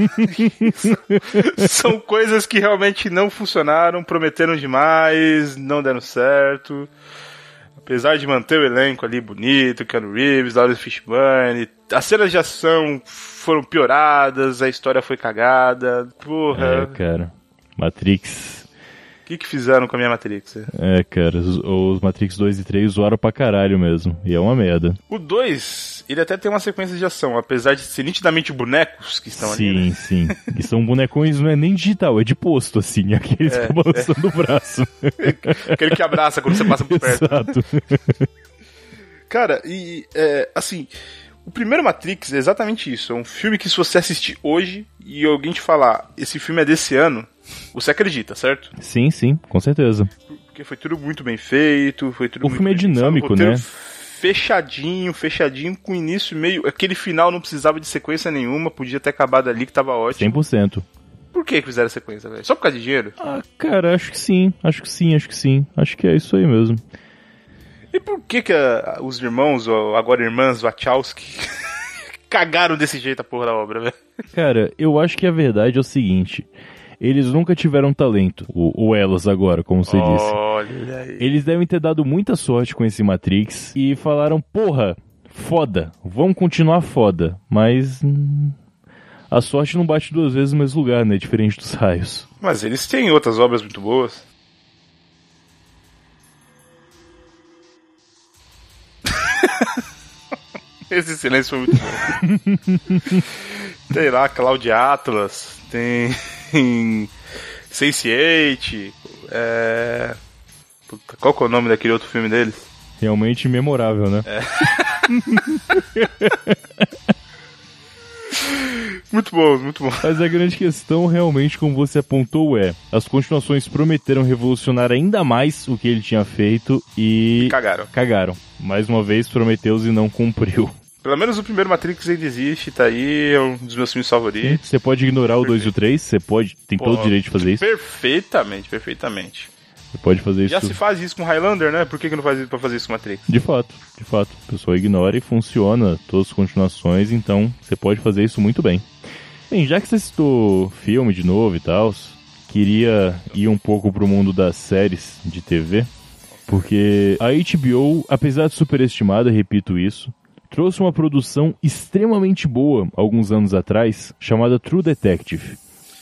São coisas que realmente não funcionaram, prometeram demais, não deram certo. Apesar de manter o elenco ali bonito, Keanu Reeves, Lawrence Fishburne, as cenas de ação foram pioradas, a história foi cagada, porra. Cara, Matrix... O que fizeram com a minha Matrix? Cara, os Matrix 2 e 3 zoaram pra caralho mesmo, e é uma merda. O 2, ele até tem uma sequência de ação, apesar de ser nitidamente bonecos que estão ali. Né? Sim. Que são bonecões, não é nem digital, é de posto, assim. Aqueles que ficam balançando o braço. Aquele que abraça quando você passa por perto. Exato. Cara, assim, o primeiro Matrix é exatamente isso. É um filme que se você assistir hoje e alguém te falar, esse filme é desse ano, você acredita, certo? Sim, com certeza. Porque foi tudo muito bem feito, foi tudo o muito filme é bem dinâmico, pensado, né? Fechadinho, com início e meio. Aquele final não precisava de sequência nenhuma, podia ter acabado ali que tava ótimo. 100%. Por que fizeram a sequência, velho? Só por causa de dinheiro? Ah, cara, acho que sim. Acho que é isso aí mesmo. E por que os irmãos, ou agora irmãs Wachowski, cagaram desse jeito a porra da obra, velho? Cara, eu acho que a verdade é o seguinte: eles nunca tiveram talento, ou elas agora, como você disse. Olha aí. Eles devem ter dado muita sorte com esse Matrix e falaram, porra, foda, vamos continuar foda. Mas a sorte não bate duas vezes no mesmo lugar, né? Diferente dos raios. Mas eles têm outras obras muito boas. Esse silêncio foi muito bom. Tem lá Cloud Atlas, tem Sense8, Puta, qual que é o nome daquele outro filme deles? Realmente memorável, né? Muito bom. Mas a grande questão, realmente, como você apontou, as continuações prometeram revolucionar ainda mais o que ele tinha feito e... Cagaram. Mais uma vez, Prometheus e não cumpriu. Pelo menos o primeiro Matrix ainda existe, tá aí, é um dos meus filmes favoritos. Você pode ignorar o 2 e o 3, tem todo o direito de fazer isso. Perfeitamente. Você pode fazer isso. Já se faz isso com Highlander, né? Por que não faz isso pra fazer isso com Matrix? De fato. A pessoa ignora e funciona todas as continuações, então você pode fazer isso muito bem. Bem, já que você citou filme de novo e tal, queria ir um pouco pro mundo das séries de TV, porque a HBO, apesar de superestimada, repito isso, trouxe uma produção extremamente boa alguns anos atrás, chamada True Detective.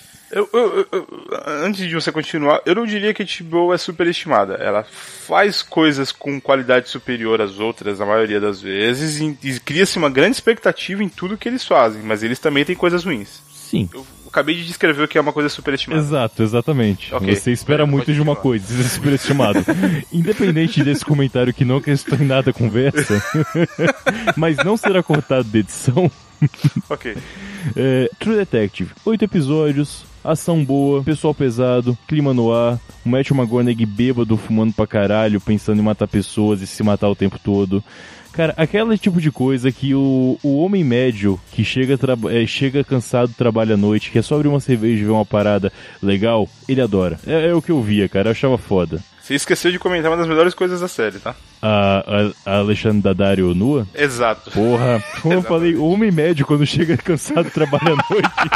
Antes de você continuar, eu não diria que a HBO é superestimada. Ela faz coisas com qualidade superior às outras, na maioria das vezes, e cria-se uma grande expectativa em tudo que eles fazem, mas eles também têm coisas ruins. Sim. Eu acabei de descrever o que é uma coisa superestimada. Exatamente. Okay. Você espera muito de uma coisa, isso é superestimado. Independente desse comentário que não acrescentou em nada a conversa, mas não será cortado da edição. Ok. True Detective, 8 episódios, ação boa, pessoal pesado, clima no ar, o Matthew McConaughey bêbado, fumando pra caralho, pensando em matar pessoas e se matar o tempo todo. Cara, aquele tipo de coisa que o homem médio que chega cansado, trabalha à noite, que é só abrir uma cerveja e ver uma parada legal, ele adora. É o que eu via, cara, eu achava foda. Você esqueceu de comentar uma das melhores coisas da série, tá? A Alexandre Daddario nua? Exato. Porra, como eu falei, o homem médio quando chega cansado trabalha à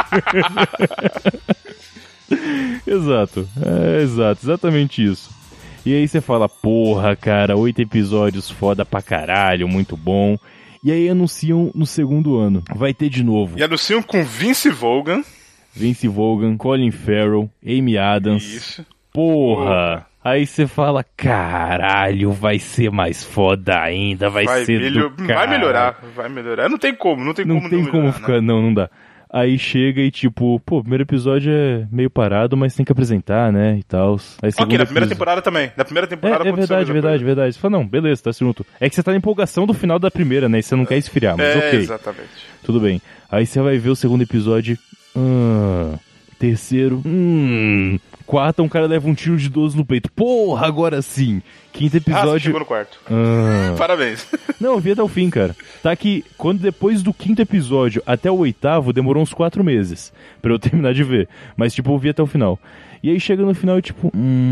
noite. Exato, exatamente isso. E aí você fala, porra, cara, 8 episódios foda pra caralho, muito bom. E aí anunciam no segundo ano, vai ter de novo. E anunciam com Vince Vaughn, Colin Farrell, Amy Adams. Isso. Porra. Aí você fala, caralho, vai ser mais foda ainda, vai ser do caralho. Vai melhorar. Não tem como ficar, não dá. Aí chega e tipo, pô, o primeiro episódio é meio parado, mas tem que apresentar, né, e tal. Ok, na primeira temporada também. Na primeira temporada verdade. Você fala, não, beleza, tá junto. É que você tá na empolgação do final da primeira, né, e você não quer esfriar, mas ok. Exatamente. Tudo bem. Aí você vai ver o segundo episódio, terceiro, quarto, um cara leva um tiro de 12 no peito. Porra, agora sim. Quinto episódio... você chegou no quarto. Parabéns. Não, eu vi até o fim, cara. Tá que, depois do quinto episódio até o oitavo, demorou uns 4 meses pra eu terminar de ver. Mas, tipo, eu vi até o final. E aí chega no final e, tipo...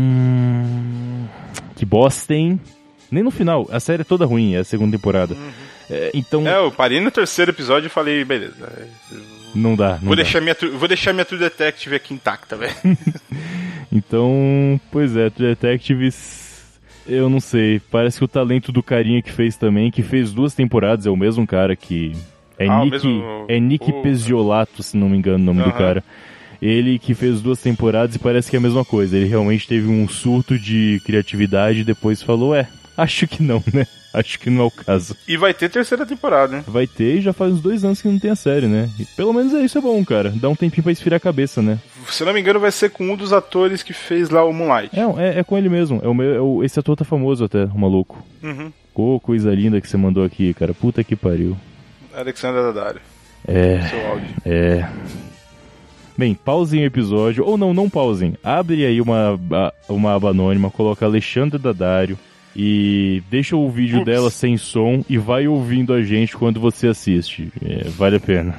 que bosta, hein? Nem no final. A série é toda ruim, é a segunda temporada. Então... eu parei no terceiro episódio e falei, beleza... Não dá. Vou deixar minha True Detective aqui intacta, velho. Então, pois é, True Detectives, eu não sei. Parece que o talento do carinha que fez também, que fez 2 temporadas, é o mesmo cara que... Nick Pezziolato, se não me engano o nome do cara. Ele que fez 2 temporadas e parece que é a mesma coisa. Ele realmente teve um surto de criatividade e depois falou, Acho que não, né? Acho que não é o caso. E vai ter terceira temporada, né? Vai ter e já faz uns 2 anos que não tem a série, né? E pelo menos isso é bom, cara. Dá um tempinho pra esfriar a cabeça, né? Se não me engano, vai ser com um dos atores que fez lá o Moonlight. É com ele mesmo. Esse ator tá famoso até, o maluco. Uhum. Coisa linda que você mandou aqui, cara. Puta que pariu. Alexandre Daddario. Seu áudio. Bem, pausem o episódio. Ou não pausem. Abre aí uma aba anônima, coloca Alexandre Daddario e deixa o vídeo dela sem som e vai ouvindo a gente quando você assiste. Vale a pena.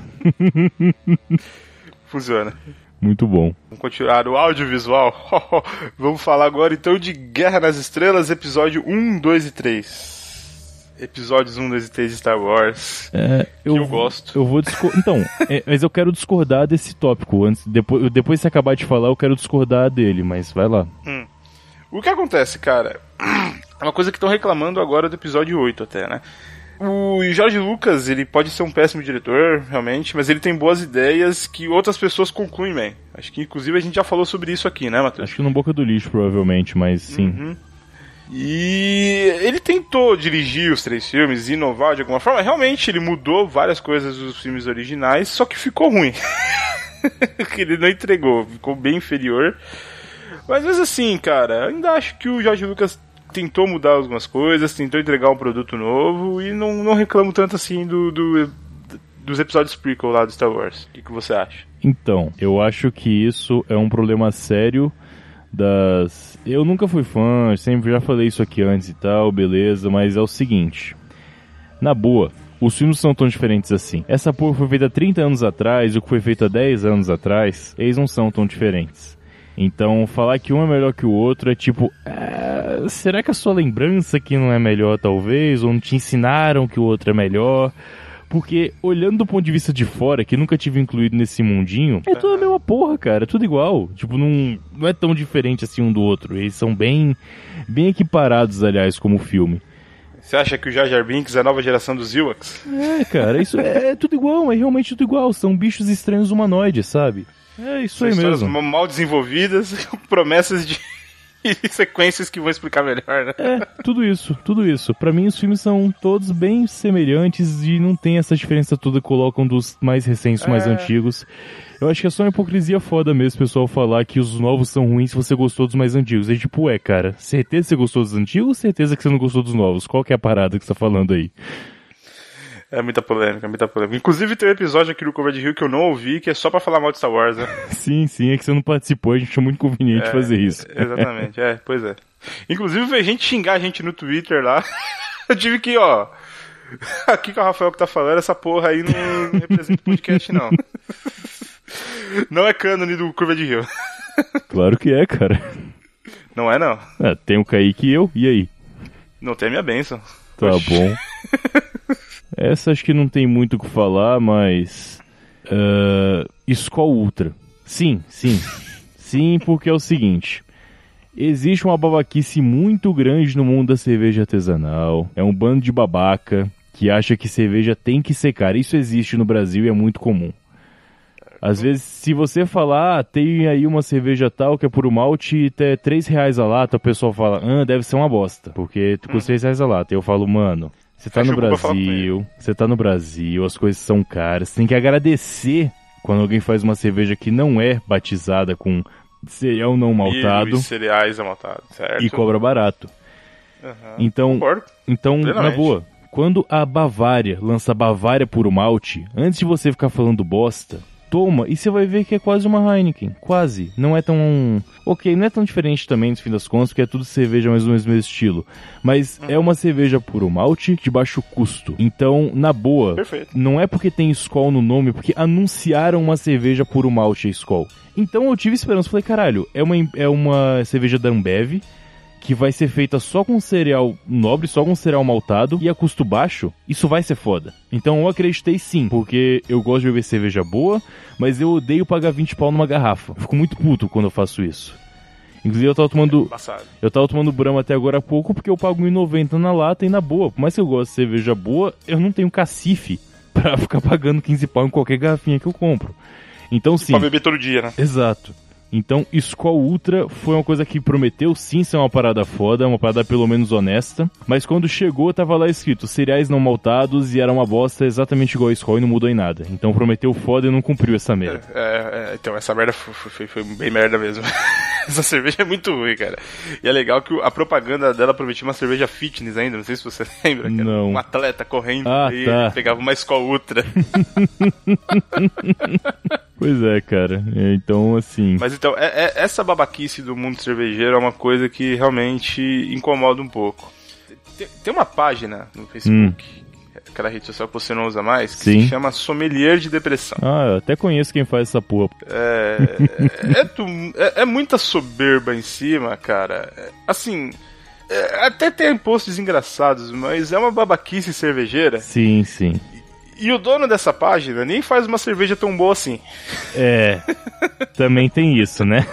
Funciona. Muito bom. Vamos continuar o audiovisual. Vamos falar agora então de Guerra nas Estrelas, episódio 1, 2 e 3. Episódios 1, 2 e 3 de Star Wars. Eu gosto. Eu vou Então, mas eu quero discordar desse tópico. Depois que acabar de falar, eu quero discordar dele, mas vai lá. O que acontece, cara? É uma coisa que estão reclamando agora do episódio 8 até, né? O George Lucas, ele pode ser um péssimo diretor, realmente, mas ele tem boas ideias que outras pessoas concluem bem. Acho que, inclusive, a gente já falou sobre isso aqui, né, Matheus? Acho que no Boca do Lixo, provavelmente, mas sim. Uhum. E ele tentou dirigir os 3 filmes, inovar de alguma forma. Realmente, ele mudou várias coisas dos filmes originais, só que ficou ruim. Que ele não entregou, ficou bem inferior. Mas assim, cara, ainda acho que o George Lucas tentou mudar algumas coisas, tentou entregar um produto novo e não reclamo tanto assim dos episódios prequel lá do Star Wars. O que você acha? Então, eu acho que isso é um problema sério das... Eu nunca fui fã, sempre já falei isso aqui antes e tal, beleza, mas é o seguinte. Na boa, os filmes são tão diferentes assim. Essa porra foi feita há 30 anos atrás, o que foi feito há 10 anos atrás, eles não são tão diferentes. Então, falar que um é melhor que o outro é tipo... será que a sua lembrança que não é melhor, talvez? Ou não te ensinaram que o outro é melhor? Porque, olhando do ponto de vista de fora, que nunca tive incluído nesse mundinho, é tudo a mesma porra, cara. É tudo igual. Tipo, não é tão diferente assim um do outro. Eles são bem equiparados, aliás, como filme. Você acha que o Jar Jar Binks é a nova geração dos Ewoks? Cara, isso é tudo igual. É realmente tudo igual. São bichos estranhos humanoides, sabe? É isso São aí mesmo. Histórias mal desenvolvidas, com promessas de sequências que vão explicar melhor, né? Tudo isso. Pra mim, os filmes são todos bem semelhantes e não tem essa diferença toda que colocam dos mais recentes, mais antigos. Eu acho que é só uma hipocrisia foda mesmo o pessoal falar que os novos são ruins se você gostou dos mais antigos. É tipo, cara, certeza que você gostou dos antigos ou certeza que você não gostou dos novos? Qual que é a parada que você tá falando aí? É muita polêmica. Inclusive tem um episódio aqui no Cover de Rio que eu não ouvi, que é só pra falar mal de Star Wars, né? Sim, é que você não participou, a gente achou muito conveniente fazer isso. Exatamente, pois é. Inclusive veio gente xingar a gente no Twitter lá. Eu tive que, aqui que é o Rafael que tá falando, essa porra aí não representa o podcast, não. Não é cânone do Curva de Rio. Claro que é, cara. Não é, não. Tem o Kaique e eu, e aí? Não tem a minha bênção. Tá bom. Essa acho que não tem muito o que falar, mas... Skol Ultra. Sim, porque é o seguinte... Existe uma babaquice muito grande no mundo da cerveja artesanal. É um bando de babaca que acha que cerveja tem que ser cara. Isso existe no Brasil e é muito comum. Às vezes, se você falar, tem aí uma cerveja tal que é puro malte e é R$3 a lata, o pessoal fala, deve ser uma bosta, porque custa R$3 a lata. E eu falo, mano... Você tá no Brasil, as coisas são caras, você tem que agradecer quando alguém faz uma cerveja que não é batizada com cereal não maltado. Milho e cereais amaltados, certo? E cobra barato. Então, na boa, quando a Bavária lança Bavária puro malte, antes de você ficar falando bosta, toma e você vai ver que é quase uma Heineken. Quase. Não é tão... Ok, não é tão diferente também, no fim das contas, porque é tudo cerveja mais ou menos do mesmo estilo. Mas é uma cerveja puro malte de baixo custo. Então, na boa, perfeito. Não é porque tem Skol no nome, porque anunciaram uma cerveja puro malte Skol. Então eu tive esperança. Falei, caralho, é uma cerveja da Ambev, que vai ser feita só com cereal nobre, só com cereal maltado e a custo baixo, isso vai ser foda. Então eu acreditei sim, porque eu gosto de beber cerveja boa, mas eu odeio pagar 20 pau numa garrafa. Eu fico muito puto quando eu faço isso. Inclusive eu tava tomando Brahma até agora há pouco, porque eu pago R$1,90 na lata e na boa. Por mais que eu goste de cerveja boa, eu não tenho cacife pra ficar pagando 15 pau em qualquer garrafinha que eu compro. Então sim. Pra beber todo dia, né? Exato. Então, Skol Ultra foi uma coisa que prometeu sim ser uma parada foda, uma parada pelo menos honesta, mas quando chegou tava lá escrito cereais não maltados e era uma bosta exatamente igual a Skol e não mudou em nada. Então prometeu foda e não cumpriu essa merda. Então essa merda foi bem merda mesmo. Essa cerveja é muito ruim, cara. E é legal que a propaganda dela prometia uma cerveja fitness ainda, não sei se você lembra, cara. Não. Um atleta correndo e tá. pegava uma Skol Ultra. Pois é, cara. Então, assim... Mas então, essa babaquice do mundo cervejeiro é uma coisa que realmente incomoda um pouco. Tem uma página no Facebook, aquela rede social que você não usa mais, que se chama Sommelier de Depressão. Eu até conheço quem faz essa porra. É muita soberba em cima, cara. Assim... até tem posts engraçados, mas é uma babaquice cervejeira. Sim. E o dono dessa página nem faz uma cerveja tão boa assim. Também tem isso, né?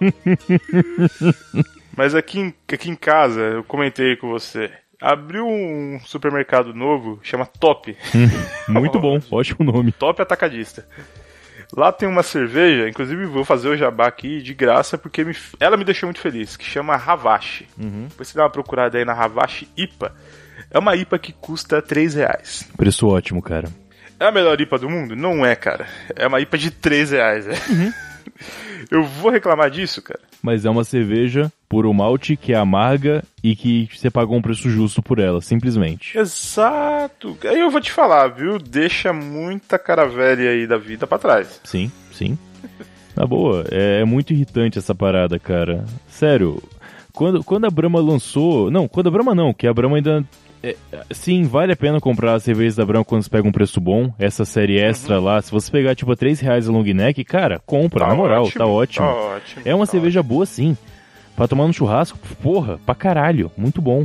Mas aqui em casa, eu comentei com você, abriu um supermercado novo, chama Top. Muito bom, ótimo nome. Top Atacadista. Lá tem uma cerveja, inclusive vou fazer o jabá aqui de graça, porque ela me deixou muito feliz, que chama Havashi. Depois você dá uma procurada aí na Havashi IPA. É uma IPA que custa R$3. Preço ótimo, cara. É a melhor IPA do mundo? Não é, cara. É uma IPA de R$3. Eu vou reclamar disso, cara. Mas é uma cerveja puro malte que é amarga e que você pagou um preço justo por ela, simplesmente. Exato. Aí eu vou te falar, viu? Deixa muita cara velha aí da vida pra trás. Sim. Na boa, é muito irritante essa parada, cara. Sério, quando a Brahma lançou... Não, quando a Brahma não, que a Brahma ainda... sim, vale a pena comprar as cervejas da Brahma quando você pega um preço bom. Essa série extra lá, se você pegar tipo R$3 a long neck, cara, compra, na moral, tá ótimo. É uma cerveja boa sim. Pra tomar no churrasco, porra, pra caralho, muito bom.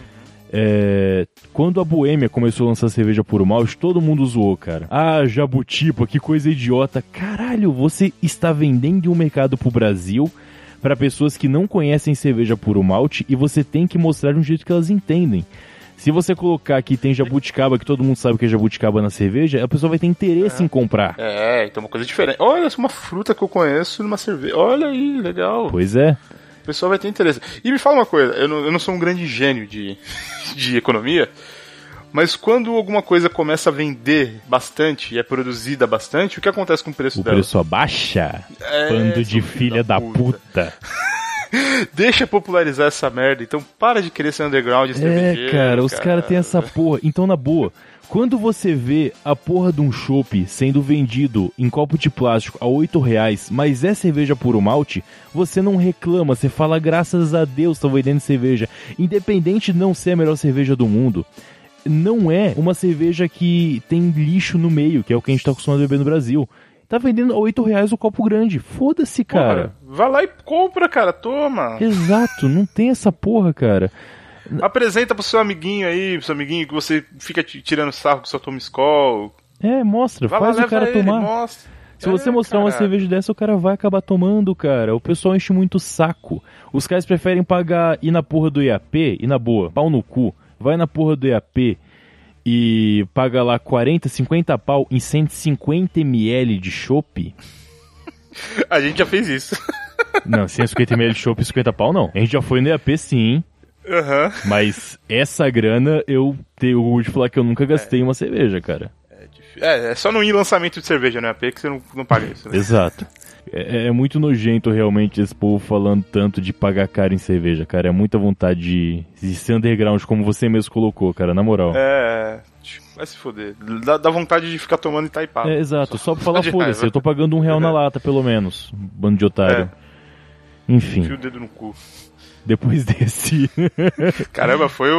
Quando a Boêmia começou a lançar cerveja puro malte, todo mundo zoou, cara. Jabutipa, que coisa idiota. Caralho, você está vendendo um mercado pro Brasil para pessoas que não conhecem cerveja puro malte e você tem que mostrar de um jeito que elas entendem. Se você colocar que tem jabuticaba, que todo mundo sabe que é jabuticaba na cerveja, a pessoa vai ter interesse em comprar. Então é uma coisa diferente. Olha, essa é uma fruta que eu conheço numa cerveja. Olha aí, legal. Pois é. O pessoal vai ter interesse. E me fala uma coisa, eu não sou um grande gênio de economia, mas quando alguma coisa começa a vender bastante e é produzida bastante, o que acontece com o preço dela? O preço abaixa? Bando de filha da puta. Deixa popularizar essa merda, então para de querer ser underground cervejeiro. Cara, os caras têm essa porra. Então, na boa, quando você vê a porra de um chopp sendo vendido em copo de plástico a R$8, mas é cerveja puro malte, você não reclama, você fala graças a Deus estão vendendo cerveja. Independente de não ser a melhor cerveja do mundo, não é uma cerveja que tem lixo no meio, que é o que a gente tá acostumado a beber no Brasil. Tá vendendo a R$8 o copo grande. Foda-se, cara. Porra, vai lá e compra, cara. Toma. Exato, não tem essa porra, cara. Apresenta pro seu amiguinho aí, pro seu amiguinho que você fica tirando sarro que só toma Skol. Mostra, vai faz lá, o cara ele, tomar. Mostra. Se você mostrar uma cerveja dessa, o cara vai acabar tomando, cara. O pessoal enche muito o saco. Os caras preferem ir na porra do IAP, e na boa, pau no cu. Vai na porra do IAP e paga lá 40, 50 pau em 150 ml de chopp. A gente já fez isso. Não, 150 ml de chopp e 50 pau não. A gente já foi no IAP sim. Mas essa grana eu tenho orgulho de falar que eu nunca gastei em uma cerveja, cara. É só não ir lançamento de cerveja no IAP que você não paga isso, né? Exato. É muito nojento realmente esse povo falando tanto de pagar caro em cerveja, cara. É muita vontade de ser underground, como você mesmo colocou, cara, na moral. Vai se foder. Dá vontade de ficar tomando Itaipava. Exato, só pra falar, foda-se, eu tô pagando R$1 na lata, pelo menos. Bando de otário. Enfim. Enfia o dedo no cu. Depois desse... Caramba, foi...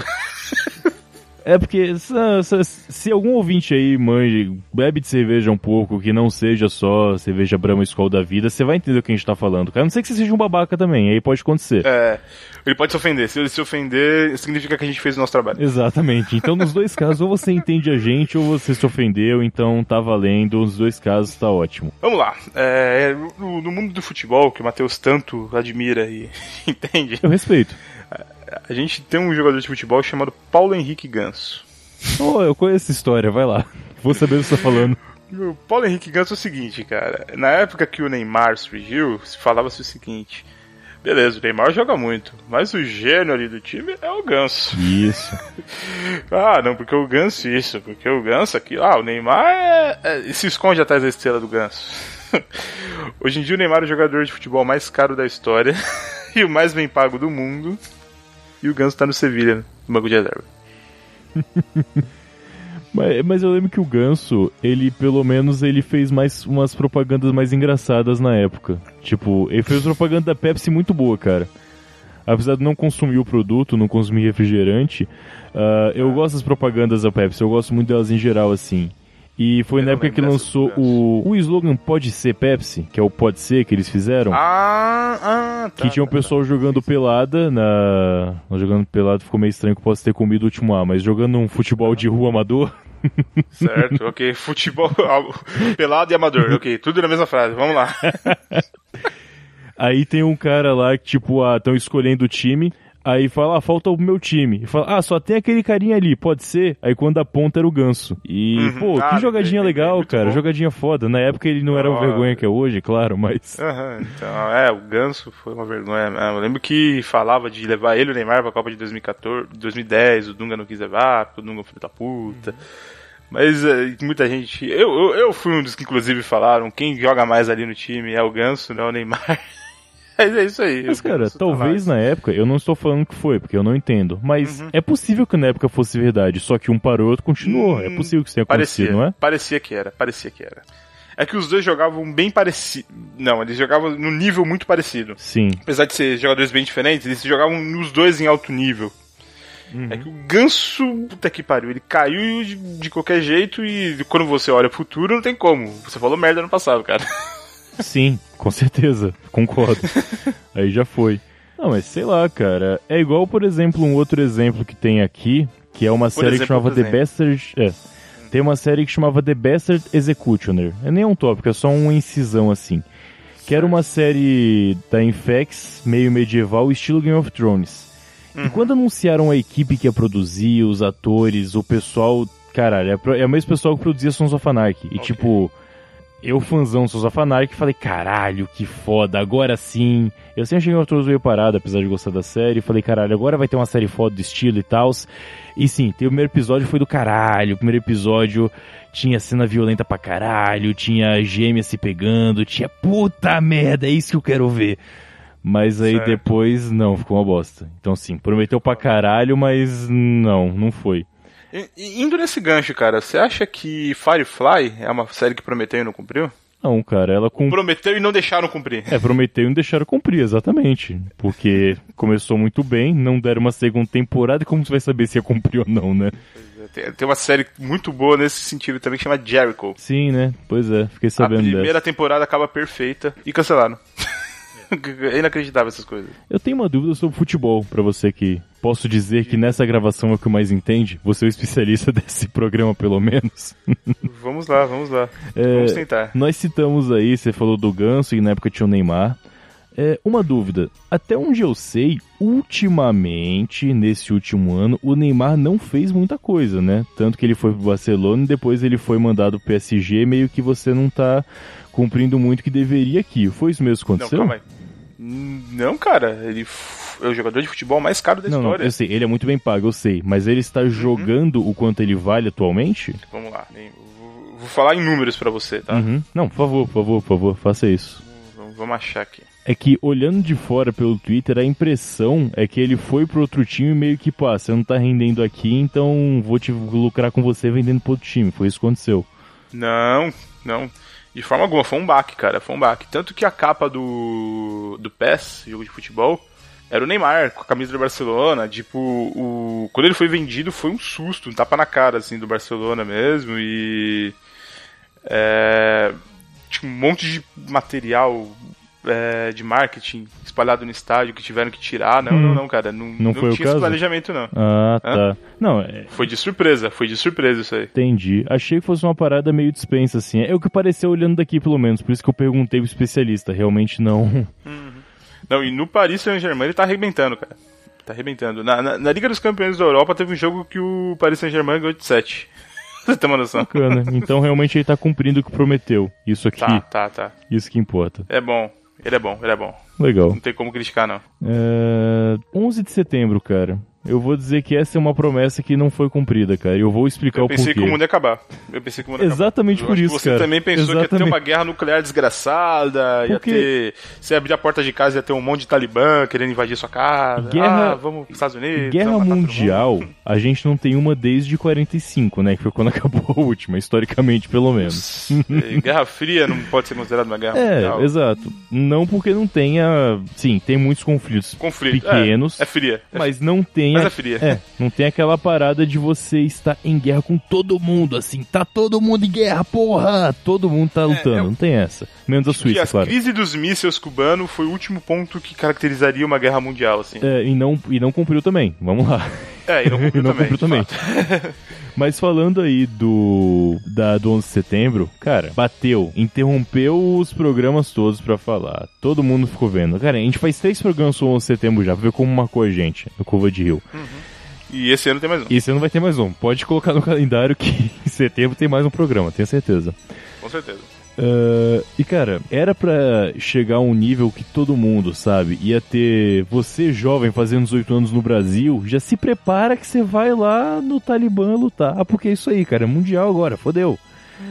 É porque se algum ouvinte aí bebe de cerveja um pouco, que não seja só cerveja Brahma Skol da vida, você vai entender o que a gente tá falando, cara. A não sei que você seja um babaca também, aí pode acontecer. Ele pode se ofender. Se ele se ofender, significa que a gente fez o nosso trabalho. Exatamente. Então, nos dois casos, ou você entende a gente, ou você se ofendeu, então tá valendo. Nos dois casos, tá ótimo. Vamos lá. No mundo do futebol, que o Matheus tanto admira e entende... Eu respeito. A gente tem um jogador de futebol chamado Paulo Henrique Ganso. Eu conheço essa história, vai lá. Vou saber o que você tá falando. O Paulo Henrique Ganso é o seguinte, cara. Na época que o Neymar surgiu, se falava-se o seguinte: beleza, o Neymar joga muito, mas o gênio ali do time é o Ganso. Isso. Não, porque o Ganso isso, porque o Ganso aqui. O Neymar se esconde atrás da estrela do Ganso. Hoje em dia o Neymar é o jogador de futebol mais caro da história e o mais bem pago do mundo. E o Ganso tá no Sevilha, no banco de reserva. Mas eu lembro que o Ganso, ele pelo menos ele fez umas propagandas mais engraçadas na época. Tipo, ele fez propaganda da Pepsi muito boa, cara. Apesar de não consumir o produto, não consumir refrigerante, eu gosto das propagandas da Pepsi, eu gosto muito delas em geral, assim. E foi na época que lançou o slogan Pode Ser Pepsi, que é o Pode Ser que eles fizeram. Que tinha um pessoal jogando pelada jogando pelada ficou meio estranho que eu possa ter comido o último A, mas jogando um futebol de rua amador. Certo, ok. Futebol pelado e amador, ok. Tudo na mesma frase, vamos lá. Aí tem um cara lá que, tipo, estão escolhendo o time. Aí fala, falta o meu time. E fala, só tem aquele carinha ali, pode ser? Aí quando aponta era o Ganso. E, que jogadinha legal, cara. Bom. Jogadinha foda. Na época ele não era uma vergonha que é hoje, claro, mas... Então, o Ganso foi uma vergonha mesmo. Eu lembro que falava de levar ele e o Neymar pra Copa de 2010, o Dunga não quis levar, porque o Dunga é um filho da puta. Mas muita gente... Eu fui um dos que inclusive falaram, quem joga mais ali no time é o Ganso, não é o Neymar. É isso aí. Mas, cara, talvez na época, eu não estou falando que foi, porque eu não entendo, mas é possível que na época fosse verdade, só que um parou e outro continuou. É possível que isso tenha acontecido, não é? Parecia que era. É que os dois jogavam bem parecido. Não, eles jogavam num nível muito parecido. Sim. Apesar de ser jogadores bem diferentes, eles jogavam os dois em alto nível. É que o Ganso, puta que pariu, ele caiu de qualquer jeito e quando você olha pro futuro, não tem como. Você falou merda no passado, cara. Sim, com certeza, concordo. Aí já foi. Não, mas sei lá, cara. É igual, por exemplo, um outro exemplo que tem aqui, que é uma série que chamava The Bastard... Tem uma série que chamava The Bastard Executioner. É nem um tópico, é só uma incisão assim. Que era uma série da Infex, meio medieval, estilo Game of Thrones. E quando anunciaram a equipe que ia produzir, os atores, o pessoal... Caralho, é o mesmo pessoal que produzia Sons of Anarchy. E tipo... Eu, fãzão do Sons of Anarchy, falei, caralho, que foda, agora sim. Eu sempre cheguei outro meio parado, apesar de gostar da série. Falei, caralho, agora vai ter uma série foda do estilo e tal. E sim, o primeiro episódio foi do caralho. O primeiro episódio tinha cena violenta pra caralho, tinha gêmeas se pegando, tinha puta merda, é isso que eu quero ver. Mas aí depois, não, ficou uma bosta. Então sim, prometeu pra caralho, mas não foi. Indo nesse gancho, cara, você acha que Firefly é uma série que prometeu e não cumpriu? Não, cara, ela prometeu e não deixaram cumprir. Prometeu e não deixaram cumprir, exatamente. Porque começou muito bem, não deram uma segunda temporada, e como você vai saber se ia cumprir ou não, né? Tem uma série muito boa nesse sentido também que chama Jericho. Sim, né? Pois é, fiquei sabendo dessa. A primeira temporada acaba perfeita e cancelaram. É inacreditável essas coisas. Eu tenho uma dúvida sobre futebol pra você que posso dizer que nessa gravação é o que mais entende. Você é o especialista desse programa, pelo menos. Vamos lá. Vamos tentar. Nós citamos aí, você falou do Ganso e na época tinha o Neymar. Uma dúvida. Até onde eu sei, ultimamente, nesse último ano, o Neymar não fez muita coisa, né? Tanto que ele foi pro Barcelona e depois ele foi mandado pro PSG, meio que você não tá cumprindo muito o que deveria aqui. Foi isso mesmo que aconteceu? Não, calma aí. Não, cara, ele é o jogador de futebol mais caro da história. Não, eu sei, ele é muito bem pago, eu sei. Mas ele está jogando o quanto ele vale atualmente? Vamos lá, vou falar em números pra você, tá? Não, por favor, faça isso. Vamos achar aqui. É que, olhando de fora pelo Twitter, a impressão é que ele foi pro outro time meio que, você não tá rendendo aqui, então vou te lucrar com você vendendo pro outro time. Foi isso que aconteceu. Não. De forma alguma, foi um baque, cara, Tanto que a capa do PES, jogo de futebol, era o Neymar, com a camisa do Barcelona. Tipo, quando ele foi vendido foi um susto, um tapa na cara, assim, do Barcelona mesmo. E... tinha um monte de material de marketing espalhado no estádio que tiveram que tirar. Não, cara, não foi tinha esse planejamento, não. Ah, tá. Não, Foi de surpresa isso aí. Entendi. Achei que fosse uma parada meio dispensa, assim. É o que pareceu olhando daqui, pelo menos. Por isso que eu perguntei pro especialista. Realmente não. Não, e no Paris Saint-Germain ele tá arrebentando, cara. Na Liga dos Campeões da Europa teve um jogo que o Paris Saint-Germain ganhou de 7. Pra você ter uma noção. Bacana. Então realmente ele tá cumprindo o que prometeu. Isso aqui. Tá. Isso que importa. É bom. Ele é bom. Legal. Não tem como criticar, não. 11 de setembro, cara. Eu vou dizer que essa é uma promessa que não foi cumprida, cara. E eu vou explicar o porquê. Eu pensei que o mundo ia acabar. Exatamente por isso, você cara. também pensou que ia ter uma guerra nuclear desgraçada, ia ter... Você abrir a porta de casa ia ter um monte de talibã querendo invadir sua casa. Vamos pros Estados Unidos. Guerra mundial, a gente não tem uma desde 45, né? Que foi quando acabou a última, historicamente, pelo menos. Guerra Fria não pode ser considerada uma guerra mundial. Exato. Não porque não tenha... Sim, tem muitos conflitos pequenos. É fria. Mas não tem... Mas é fria. Não tem aquela parada de você estar em guerra com todo mundo, assim. Tá todo mundo em guerra, porra! Todo mundo tá lutando, não tem essa. Menos a Suíça, claro. A crise dos mísseis cubanos foi o último ponto que caracterizaria uma guerra mundial, assim. E não cumpriu também, vamos lá. E não cumpriu também. Mas falando aí do 11 de setembro, cara, bateu, interrompeu os programas todos pra falar. Todo mundo ficou vendo. Cara, a gente faz 3 programas sobre o 11 de setembro já, pra ver como marcou a gente no Curva de Rio. E esse ano tem mais um. Esse ano vai ter mais um. Pode colocar no calendário que em setembro tem mais um programa, tenho certeza. Com certeza. E cara, era pra chegar a um nível que todo mundo, sabe, ia ter você jovem fazendo 18 anos no Brasil, já se prepara que você vai lá no Talibã lutar, porque é isso aí, cara, é mundial agora, fodeu.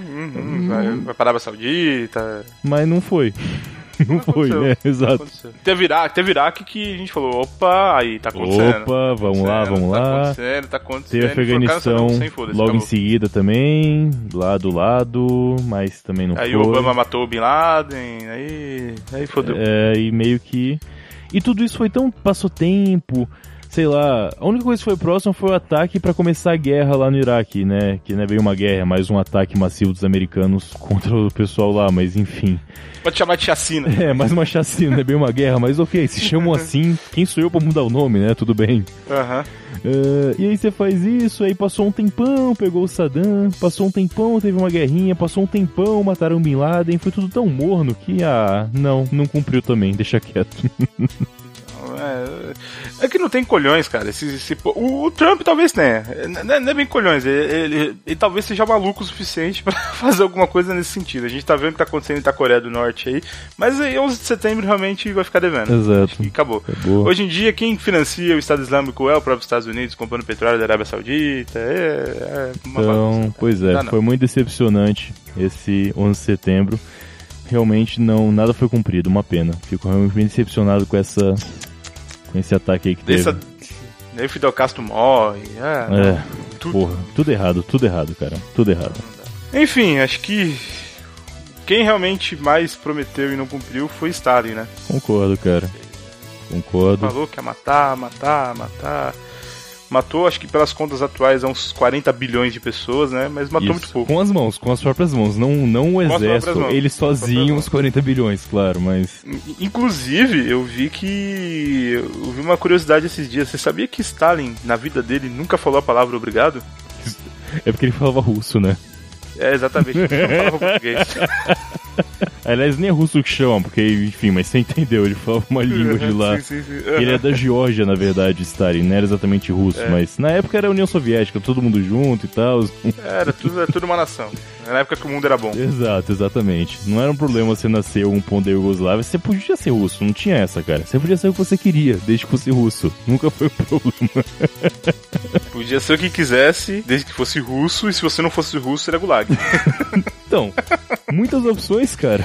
Vai para a Arábia Saudita. Mas não foi. Não foi, né? Exato. Teve Iraque que a gente falou, opa, aí tá acontecendo. Opa, vamos lá. Tá acontecendo. Teve Afeganistão logo em seguida também, lado, mas também não foi. Aí o Obama matou o Bin Laden, aí fodeu. E meio que... E tudo isso foi tão... Passou tempo... Sei lá, a única coisa que foi próxima foi o ataque pra começar a guerra lá no Iraque, né? Que não é bem uma guerra, é mais um ataque massivo dos americanos contra o pessoal lá, mas enfim. Pode chamar de chacina. Mais uma chacina, não é bem uma guerra, mas ok, se chamam assim, quem sou eu pra mudar o nome, né? Tudo bem. E aí você faz isso, aí passou um tempão, pegou o Saddam, passou um tempão, teve uma guerrinha, passou um tempão, mataram o Bin Laden, foi tudo tão morno que, não cumpriu também, deixa quieto. É que não tem colhões, cara. O Trump talvez tenha. Não é bem colhões. Ele talvez seja maluco o suficiente pra fazer alguma coisa nesse sentido. A gente tá vendo o que tá acontecendo na Coreia do Norte aí. Mas aí 11 de setembro realmente vai ficar devendo. Exato. E acabou. Hoje em dia, quem financia o Estado Islâmico é o próprio Estados Unidos, comprando petróleo da Arábia Saudita. Uma bagunça. Pois é, foi muito decepcionante esse 11 de setembro. Realmente nada foi cumprido, uma pena. Fico realmente bem decepcionado com esse ataque aí que teve. Aí o Fidel Castro morre. Tudo errado, cara. Tudo errado. Enfim, acho que quem realmente mais prometeu e não cumpriu foi Stalin, né? Concordo, cara. Falou que ia matar. Matou, acho que pelas contas atuais, uns 40 bilhões de pessoas, né? Mas matou muito pouco. Com as mãos, com as próprias mãos. Não o exército, ele sozinho, uns 40 bilhões, claro, mas... Inclusive, eu vi uma curiosidade esses dias. Você sabia que Stalin, na vida dele, nunca falou a palavra obrigado? É porque ele falava russo, né? Exatamente, ele não falava português. Aliás, nem é russo que chama, porque, enfim, mas você entendeu, ele falava uma língua de lá. Sim. Ele é da Geórgia, na verdade, Stalin, não era exatamente russo, mas na época era a União Soviética, todo mundo junto e tal. Era tudo uma nação. Na época que o mundo era bom. Exato, exatamente. Não era um problema você nascer um ponto da Iugoslávia, você podia ser russo, não tinha essa, cara. Você podia ser o que você queria, desde que fosse russo. Nunca foi um problema. Podia ser o que quisesse, desde que fosse russo, e se você não fosse russo, era gulag. Então, muitas opções, cara.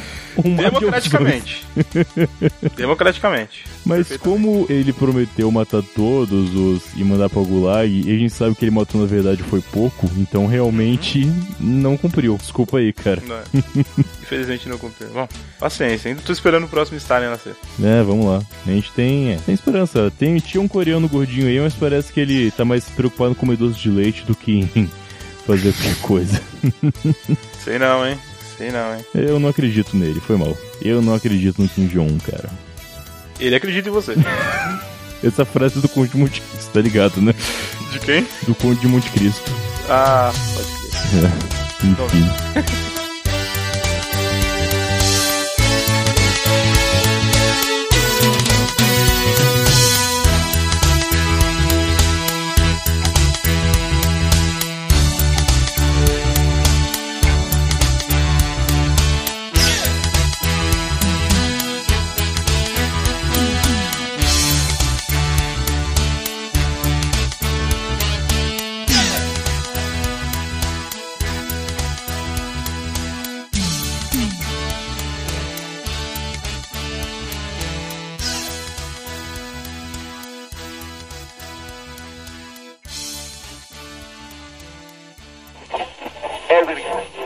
Democraticamente. Mas como ele prometeu matar todos e mandar pra Gulag, e a gente sabe que ele matou na verdade foi pouco, então realmente não cumpriu. Desculpa aí, cara. Infelizmente não cumpriu. Bom, paciência, ainda tô esperando o próximo Stalin nascer. Vamos lá. A gente tem esperança. Tinha um coreano gordinho aí, mas parece que ele tá mais preocupado em comer doce de leite do que em fazer qualquer coisa. Sei não, hein? Eu não acredito nele, foi mal. Eu não acredito no Kim Jong-un, cara. Ele acredita em você. Essa frase do Conde de Monte Cristo, tá ligado, né? De quem? Do Conde de Monte Cristo. Pode crer. Enfim. Wolverine.